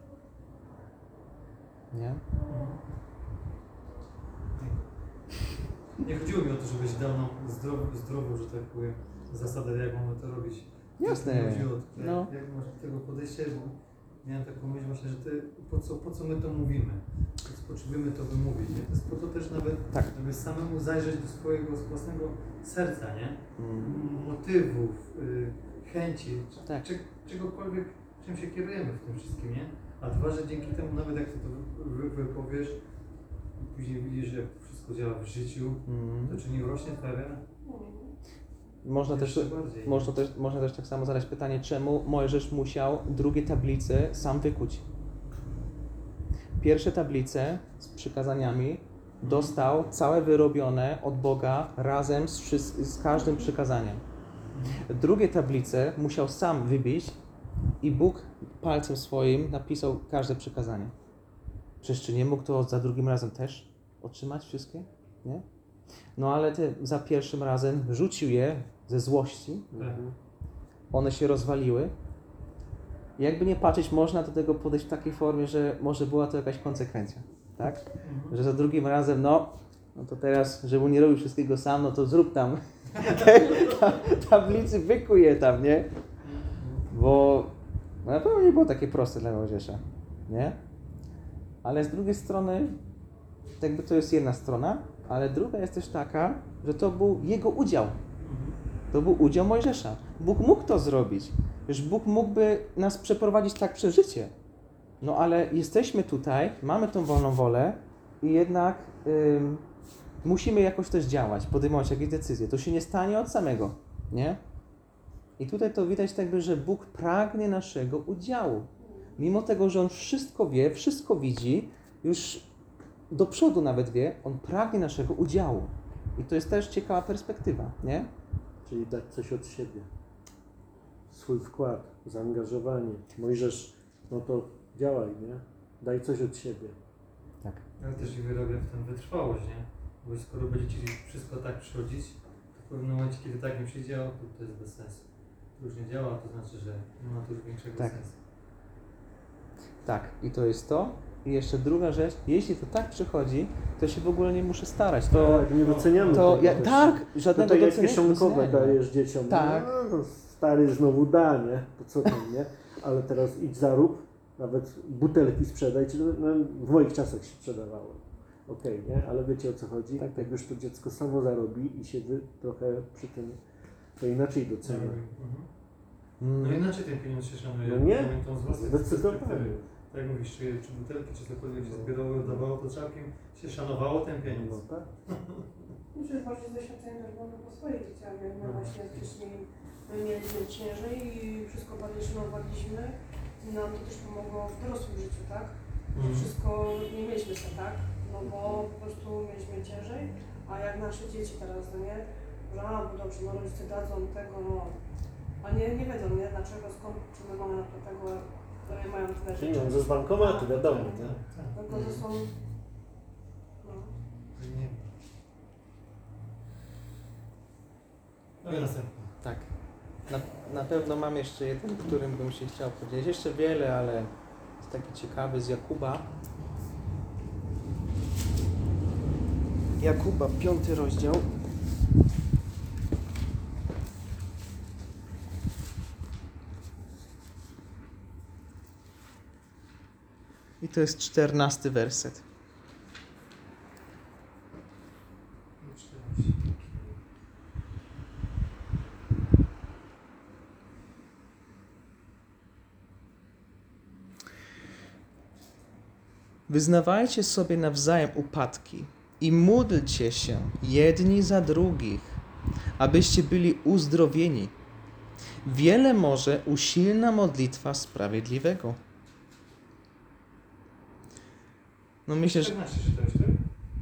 Nie? Nie chodziło mi o to, żebyś dał nam zdrow, zdrową, że tak powiem, zasadę, jak mamy to robić. Jasne. Nie chodziło o to, No. jak, jak masz do tego podejście, bo miałem taką myśl właśnie, że ty, po co, po co my to mówimy? Po co potrzebujemy to wymówić, nie? To jest po to też nawet, Tak. żeby samemu zajrzeć do swojego własnego serca, nie? Mm. Motywów, y, chęci, Tak. czy, czegokolwiek, czym się kierujemy w tym wszystkim, nie? A dwa, że dzięki temu, nawet jak ty to wy, wy, wypowiesz, i później widzisz, jak to wszystko działa w życiu, Mm. to czy nie rośnie twoja wiara? Można też, Jeszcze bardziej. można, też, można też tak samo zadać pytanie, czemu Mojżesz musiał drugie tablice sam wykuć. Pierwsze tablice z przykazaniami dostał całe wyrobione od Boga razem z, wszy- z każdym przykazaniem. Drugie tablice musiał sam wybić i Bóg palcem swoim napisał każde przykazanie. Czyż czy nie mógł to za drugim razem też otrzymać wszystkie? Nie? No ale te za pierwszym razem rzucił je ze złości. Tak. One się rozwaliły. I jakby nie patrzeć, można do tego podejść w takiej formie, że może była to jakaś konsekwencja, tak? Mhm. Że za drugim razem, no, no to teraz, żeby nie robił wszystkiego sam, no to zrób tam te ta, tablicy, wykuj je tam, nie? Bo no na pewno nie było takie proste dla Mojżesza, nie? Ale z drugiej strony, jakby to jest jedna strona, ale druga jest też taka, że to był jego udział. To był udział Mojżesza. Bóg mógł to zrobić. Wiesz, Bóg mógłby nas przeprowadzić tak przez życie. No ale jesteśmy tutaj, mamy tą wolną wolę i jednak ym, musimy jakoś też działać, podejmować jakieś decyzje. To się nie stanie od samego, nie? I tutaj to widać tak by, że Bóg pragnie naszego udziału. Mimo tego, że On wszystko wie, wszystko widzi, już do przodu nawet wie, On pragnie naszego udziału. I to jest też ciekawa perspektywa, nie? Czyli dać coś od siebie. Swój wkład, zaangażowanie. Mojżesz, no to działaj, nie? Daj coś od siebie. Tak. Ale też i wyrabia w tym wytrwałość, nie? Bo skoro będzie ci wszystko tak przychodzić, to w pewnym momencie, kiedy tak nie przyjdzie, o, to, to jest bez sensu. To już nie działa, to znaczy, że nie ma tu już większego Tak. sensu. Tak, i to jest to. I jeszcze druga rzecz, jeśli to tak przychodzi, to się w ogóle nie muszę starać. To, Tak, nie doceniamy to tego ja, też. tak, No żadnego to jak docenienia- kieszonkowe doceniania. dajesz dzieciom. Tak. No, no, stary znowu da, nie? To co tam, nie? Ale teraz idź zarób, nawet butelki sprzedaj, czy no, w moich czasach się sprzedawało. Okej, nie? Ale wiecie o co chodzi? Tak, tak. Jak już to dziecko samo zarobi i się wy trochę przy tym, to inaczej docenia. Mhm. Mm. No inaczej ten pieniądz się szanuje. No nie? Pamiętam z własnej Zdecydowanie. perspektywy. Tak jak mówisz, czy, czy butelki, czy cokolwiek się zbierało, oddawało, to całkiem się szanowało ten pieniądz. No tak. Myślę, że bardziej z doświadczenia też mamy po swojej dzieciach, jak my właśnie wcześniej mieliśmy ciężej i wszystko bardziej szanowaliśmy. I nam to też pomogło w dorosłym życiu, tak? Mhm. Wszystko nie mieliśmy sobie tak, no bo po prostu mieliśmy ciężej, a jak nasze dzieci teraz, no nie? Że a, bo dobrze, no rodzice dadzą tego, no. A nie, nie wiedzą, nie? Dlaczego, skąd, czy my mamy na przykład tego, które mają tyle rzeczy. Pieniądze z bankomatu, wiadomo, nie? Tylko to są, no. Nie. No następny. Tak. Na, na pewno mam jeszcze jeden, którym bym się chciał powiedzieć. Jeszcze wiele, ale jest taki ciekawy z Jakuba. Jakuba, piąty rozdział. I to jest czternasty werset. Wyznawajcie sobie nawzajem upadki i módlcie się jedni za drugich, abyście byli uzdrowieni. Wiele może usilna modlitwa sprawiedliwego. No myślę, że czternaście czytałeś, tak?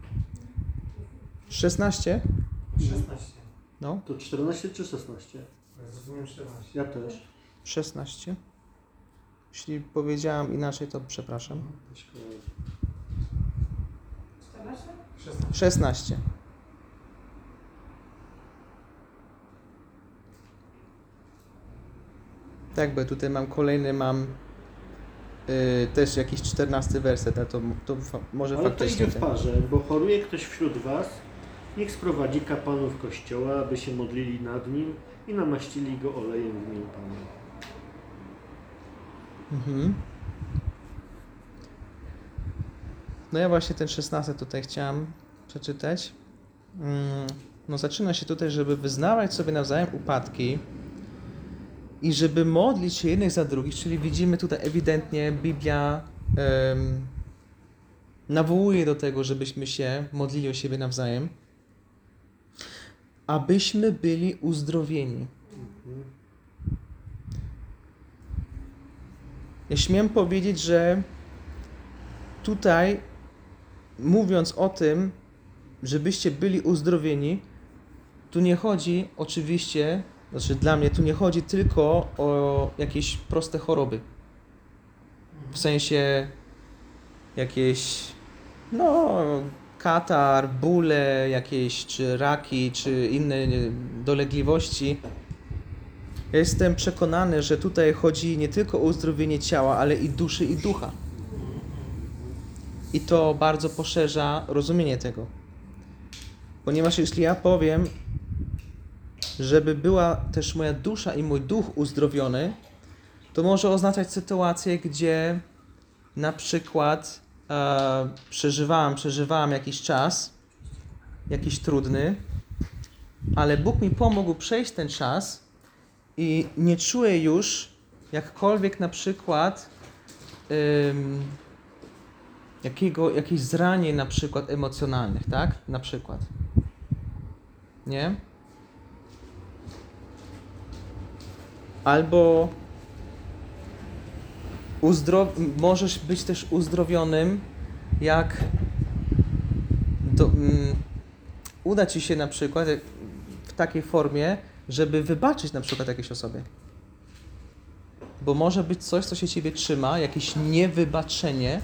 szesnaście? szesnaście. No, To czternaście czy szesnaście? Ja zrozumiałem czternaście. Ja też. szesnaście. Jeśli powiedziałam inaczej, to przepraszam. czternaście? szesnaście. szesnaście. Tak, bo tutaj mam kolejny, mam yy, też jakiś czternasty werset, ale to, to fa- może Ale to faktycznie... idzie w ten- parze, bo choruje ktoś wśród was, niech sprowadzi kapłanów kościoła, aby się modlili nad nim i namaścili go olejem w imię Pana. Mhm. No ja właśnie ten szesnasty tutaj chciałam przeczytać. Mm, No zaczyna się tutaj, żeby wyznawać sobie nawzajem upadki i żeby modlić się jednych za drugich, czyli widzimy tutaj ewidentnie Biblia em, nawołuje do tego, żebyśmy się modlili o siebie nawzajem, abyśmy byli uzdrowieni. Mhm. Ja śmiem powiedzieć, że tutaj, mówiąc o tym, żebyście byli uzdrowieni, tu nie chodzi oczywiście, znaczy dla mnie, tu nie chodzi tylko o jakieś proste choroby. W sensie jakieś, no, katar, bóle jakieś, czy raki, czy inne nie, dolegliwości. Ja jestem przekonany, że tutaj chodzi nie tylko o uzdrowienie ciała, ale i duszy i ducha. I to bardzo poszerza rozumienie tego. Ponieważ jeśli ja powiem, żeby była też moja dusza i mój duch uzdrowiony, to może oznaczać sytuację, gdzie na przykład e, przeżywałam, przeżywałam jakiś czas, jakiś trudny, ale Bóg mi pomógł przejść ten czas i nie czuję już jakkolwiek na przykład ym, jakiego, jakichś zranień na przykład emocjonalnych, tak? Na przykład. Nie? Albo uzdro- możesz być też uzdrowionym, jak do, mm, uda ci się na przykład w takiej formie, żeby wybaczyć na przykład jakiejś osobie. Bo może być coś, co się ciebie trzyma, jakieś niewybaczenie,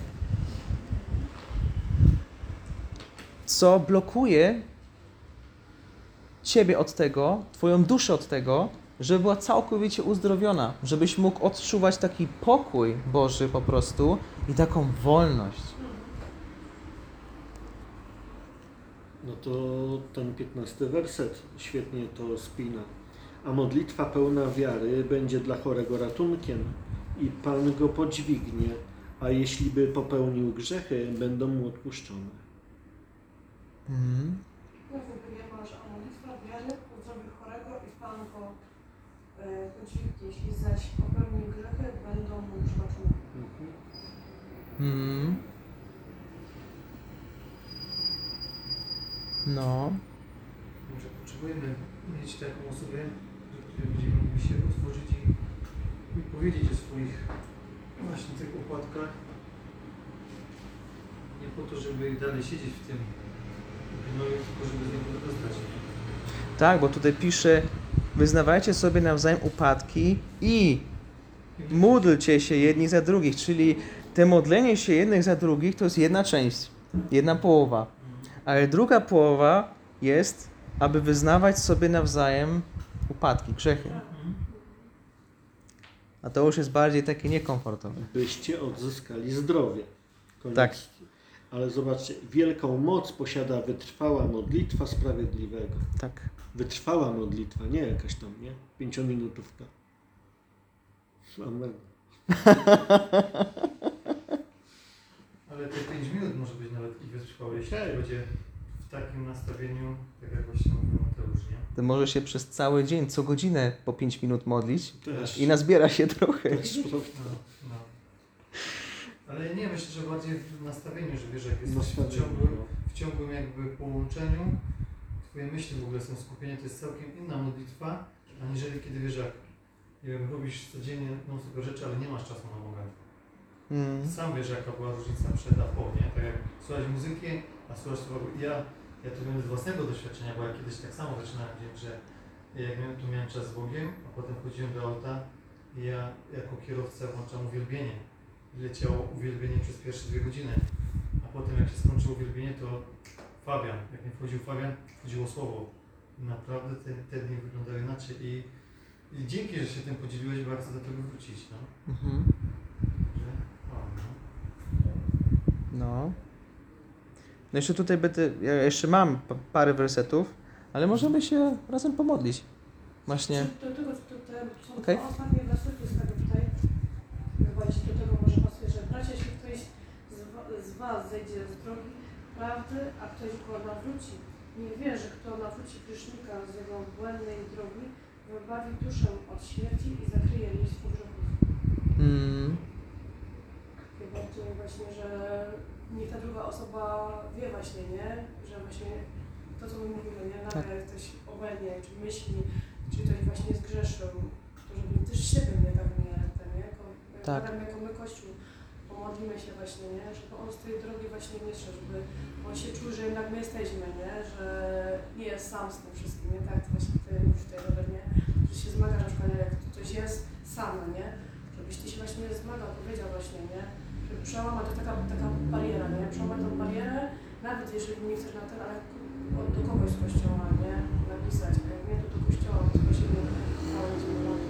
co blokuje ciebie od tego, twoją duszę od tego, żeby była całkowicie uzdrowiona, żebyś mógł odczuwać taki pokój Boży po prostu i taką wolność. No to ten piętnasty werset świetnie to spina. A modlitwa pełna wiary będzie dla chorego ratunkiem i Pan go podźwignie, a jeśli by popełnił grzechy, będą mu odpuszczone. Mhm. Ja w ogóle masz, a modlitwa wiary uzdrowi chorego i Pan go e, podźwignie, jeśli zaś popełni grzechy, będą mu przebaczone. Mhm. Mm. No. Może potrzebujemy mieć taką osobę, do której będziemy mogli się otworzyć i, i powiedzieć o swoich właśnie tych upadkach. Nie po to, żeby dalej siedzieć w tym gnoju, tylko żeby z niego dostać. Tak, bo tutaj pisze, wyznawajcie sobie nawzajem upadki i módlcie się jedni za drugich, czyli te modlenie się jednych za drugich to jest jedna część, jedna połowa. Ale druga połowa jest, aby wyznawać sobie nawzajem upadki, grzechy. A to już jest bardziej takie niekomfortowe. Byście odzyskali zdrowie. Koniec. Tak. Ale zobaczcie, wielką moc posiada wytrwała modlitwa sprawiedliwego. Tak. Wytrwała modlitwa, nie jakaś tam, nie? Pięciominutówka. Amen. Ale te pięć minut może być nawet i wytrwałe, jeśli Tak. to będzie w takim nastawieniu, tak jak właśnie mówił Mateusz, nie? To może się przez cały dzień, co godzinę po pięć minut modlić Też. i nazbiera się trochę. Też prawda. No, no. Ale nie, myślę, że bardziej w nastawieniu, że wiesz, jak jesteś w Nastawienie, ciągłym, no. w ciągłym jakby połączeniu, twoje myśli w ogóle są skupione, to jest całkiem inna modlitwa, aniżeli kiedy wiesz, jak nie wiem, robisz codziennie no super rzeczy, ale nie masz czasu na Boga. Mm. Sam wiesz, jaka była różnica przed a po, nie? Tak jak słuchać muzyki, a słuchasz słowa. Ja, ja to wiem z własnego doświadczenia, bo ja kiedyś tak samo zaczynałem dzień, że jak miałem, tu miałem czas z Bogiem, a potem chodziłem do auta i ja jako kierowca włączam uwielbienie. Leciało uwielbienie przez pierwsze dwie godziny, a potem jak się skończyło uwielbienie, to Fabian, jak nie wchodził Fabian, wchodziło słowo. Naprawdę te, te dni wyglądały inaczej i, i dzięki, że się tym podzieliłeś, bo ja chcę do tego wrócić, no. Mhm. Że, o, no. No. No jeszcze tutaj będę, ja jeszcze mam p- parę wersetów, ale możemy się razem pomodlić. Właśnie. Do tego, to, te, są Okej. dwa ostatnie wersety z tego tutaj. Chyba jeśli do tego może pasuje, że bracia, jeśli ktoś z, wa- z was zejdzie z drogi prawdy, a ktoś go nawróci, nie wierzy, kto nawróci grzesznika z jego błędnej drogi, wybawi duszę od śmierci i zakryje listwo grzechów. Mm. Chyba tu właśnie, że niech ta druga osoba wie właśnie, nie? Że właśnie to, co my mówimy, nie? Nawet Tak. jak ktoś obelnie, czy myśli, czy ktoś właśnie zgrzeszył, to żeby też siebie nie tak nie, ten, nie? Jako, Tak. tak. Jako my Kościół pomodlimy się właśnie, nie? Żeby on z tej drogi właśnie nie szedł, żeby on się czuł, że jednak my jesteśmy, nie? Że nie jest sam z tym wszystkim, nie? Tak, to właśnie ty mówisz tutaj, Robert, nie? Że się zmaga na przykład, jak ktoś jest sam, nie? Żebyś ty się właśnie zmagał, powiedział właśnie, nie? Żeby przełamać, to taka, taka bariera, nie? Przełamać tą barierę, nawet jeżeli nie chcesz na ten, ale od, do kogoś z kościoła, nie? Napisać, a jak nie, to do kościoła, to ktoś inny będzie mówił.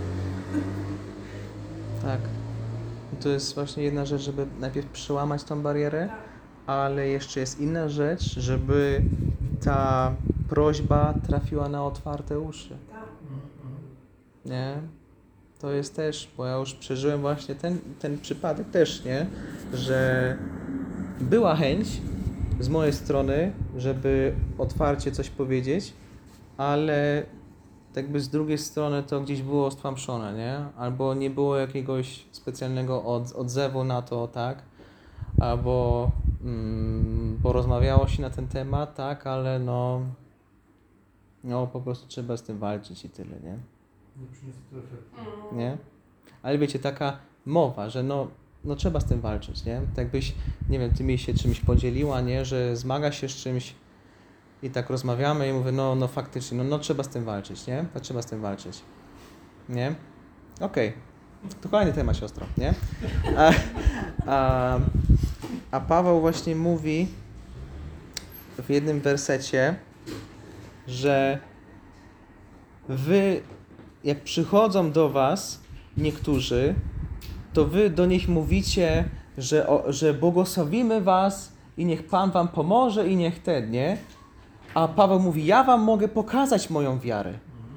Tak. I to jest właśnie jedna rzecz, żeby najpierw przełamać tą barierę, Tak. ale jeszcze jest inna rzecz, żeby ta prośba trafiła na otwarte uszy. Tak. Mm, mm. Nie? To jest też, bo ja już przeżyłem właśnie ten, ten przypadek też, nie? Że była chęć z mojej strony, żeby otwarcie coś powiedzieć, ale tak jakby z drugiej strony to gdzieś było stłamszone, nie? Albo nie było jakiegoś specjalnego od, odzewu na to, tak? Albo mm, porozmawiało się na ten temat, tak? Ale no, no po prostu trzeba z tym walczyć i tyle, nie? Nie przyniosło to efektu. Mm. Nie? Ale wiecie, taka mowa, że no, no trzeba z tym walczyć, nie? Tak byś, nie wiem, ty mi się czymś podzieliła, nie? Że zmaga się z czymś i tak rozmawiamy i mówię, no, no faktycznie, no, no trzeba z tym walczyć, nie? To trzeba z tym walczyć, nie? Okej, to kolejny temat, siostro, nie? A, a, a Paweł właśnie mówi w jednym wersecie, że wy, jak przychodzą do was niektórzy, to wy do nich mówicie, że, o, że błogosławimy was i niech Pan wam pomoże i niech ten, nie? A Paweł mówi, ja wam mogę pokazać moją wiarę.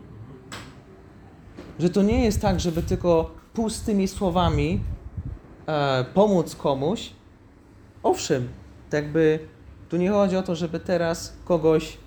Że to nie jest tak, żeby tylko pustymi słowami e, pomóc komuś. Owszem, tak jakby tu nie chodzi o to, żeby teraz kogoś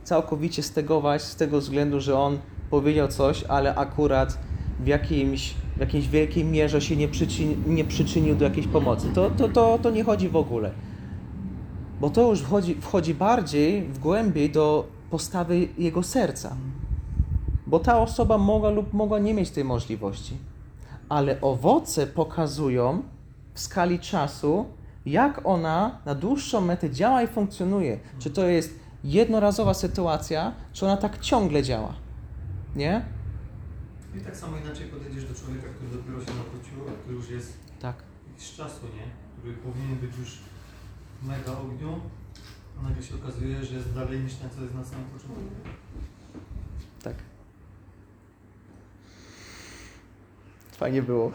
całkowicie stegować z tego względu, że on powiedział coś, ale akurat w jakimś w jakiejś wielkiej mierze się nie, przyczyni, nie przyczynił do jakiejś pomocy. To, to, to, to nie chodzi w ogóle. Bo to już wchodzi, wchodzi bardziej w głębiej do postawy jego serca. Bo ta osoba mogła lub mogła nie mieć tej możliwości. Ale owoce pokazują w skali czasu, jak ona na dłuższą metę działa i funkcjonuje. Czy to jest jednorazowa sytuacja, czy ona tak ciągle działa. Nie? I tak samo inaczej podejdziesz do człowieka, który dopiero się nawrócił, a który już jest Tak. jakiś czasu, nie? Który powinien być już w mega ogniu, a nagle się okazuje, że jest dalej niż ten, co jest na samym początku. Tak. Fajnie było.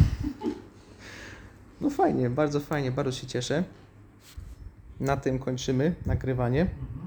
No fajnie, bardzo fajnie, bardzo się cieszę. Na tym kończymy nagrywanie. Mhm.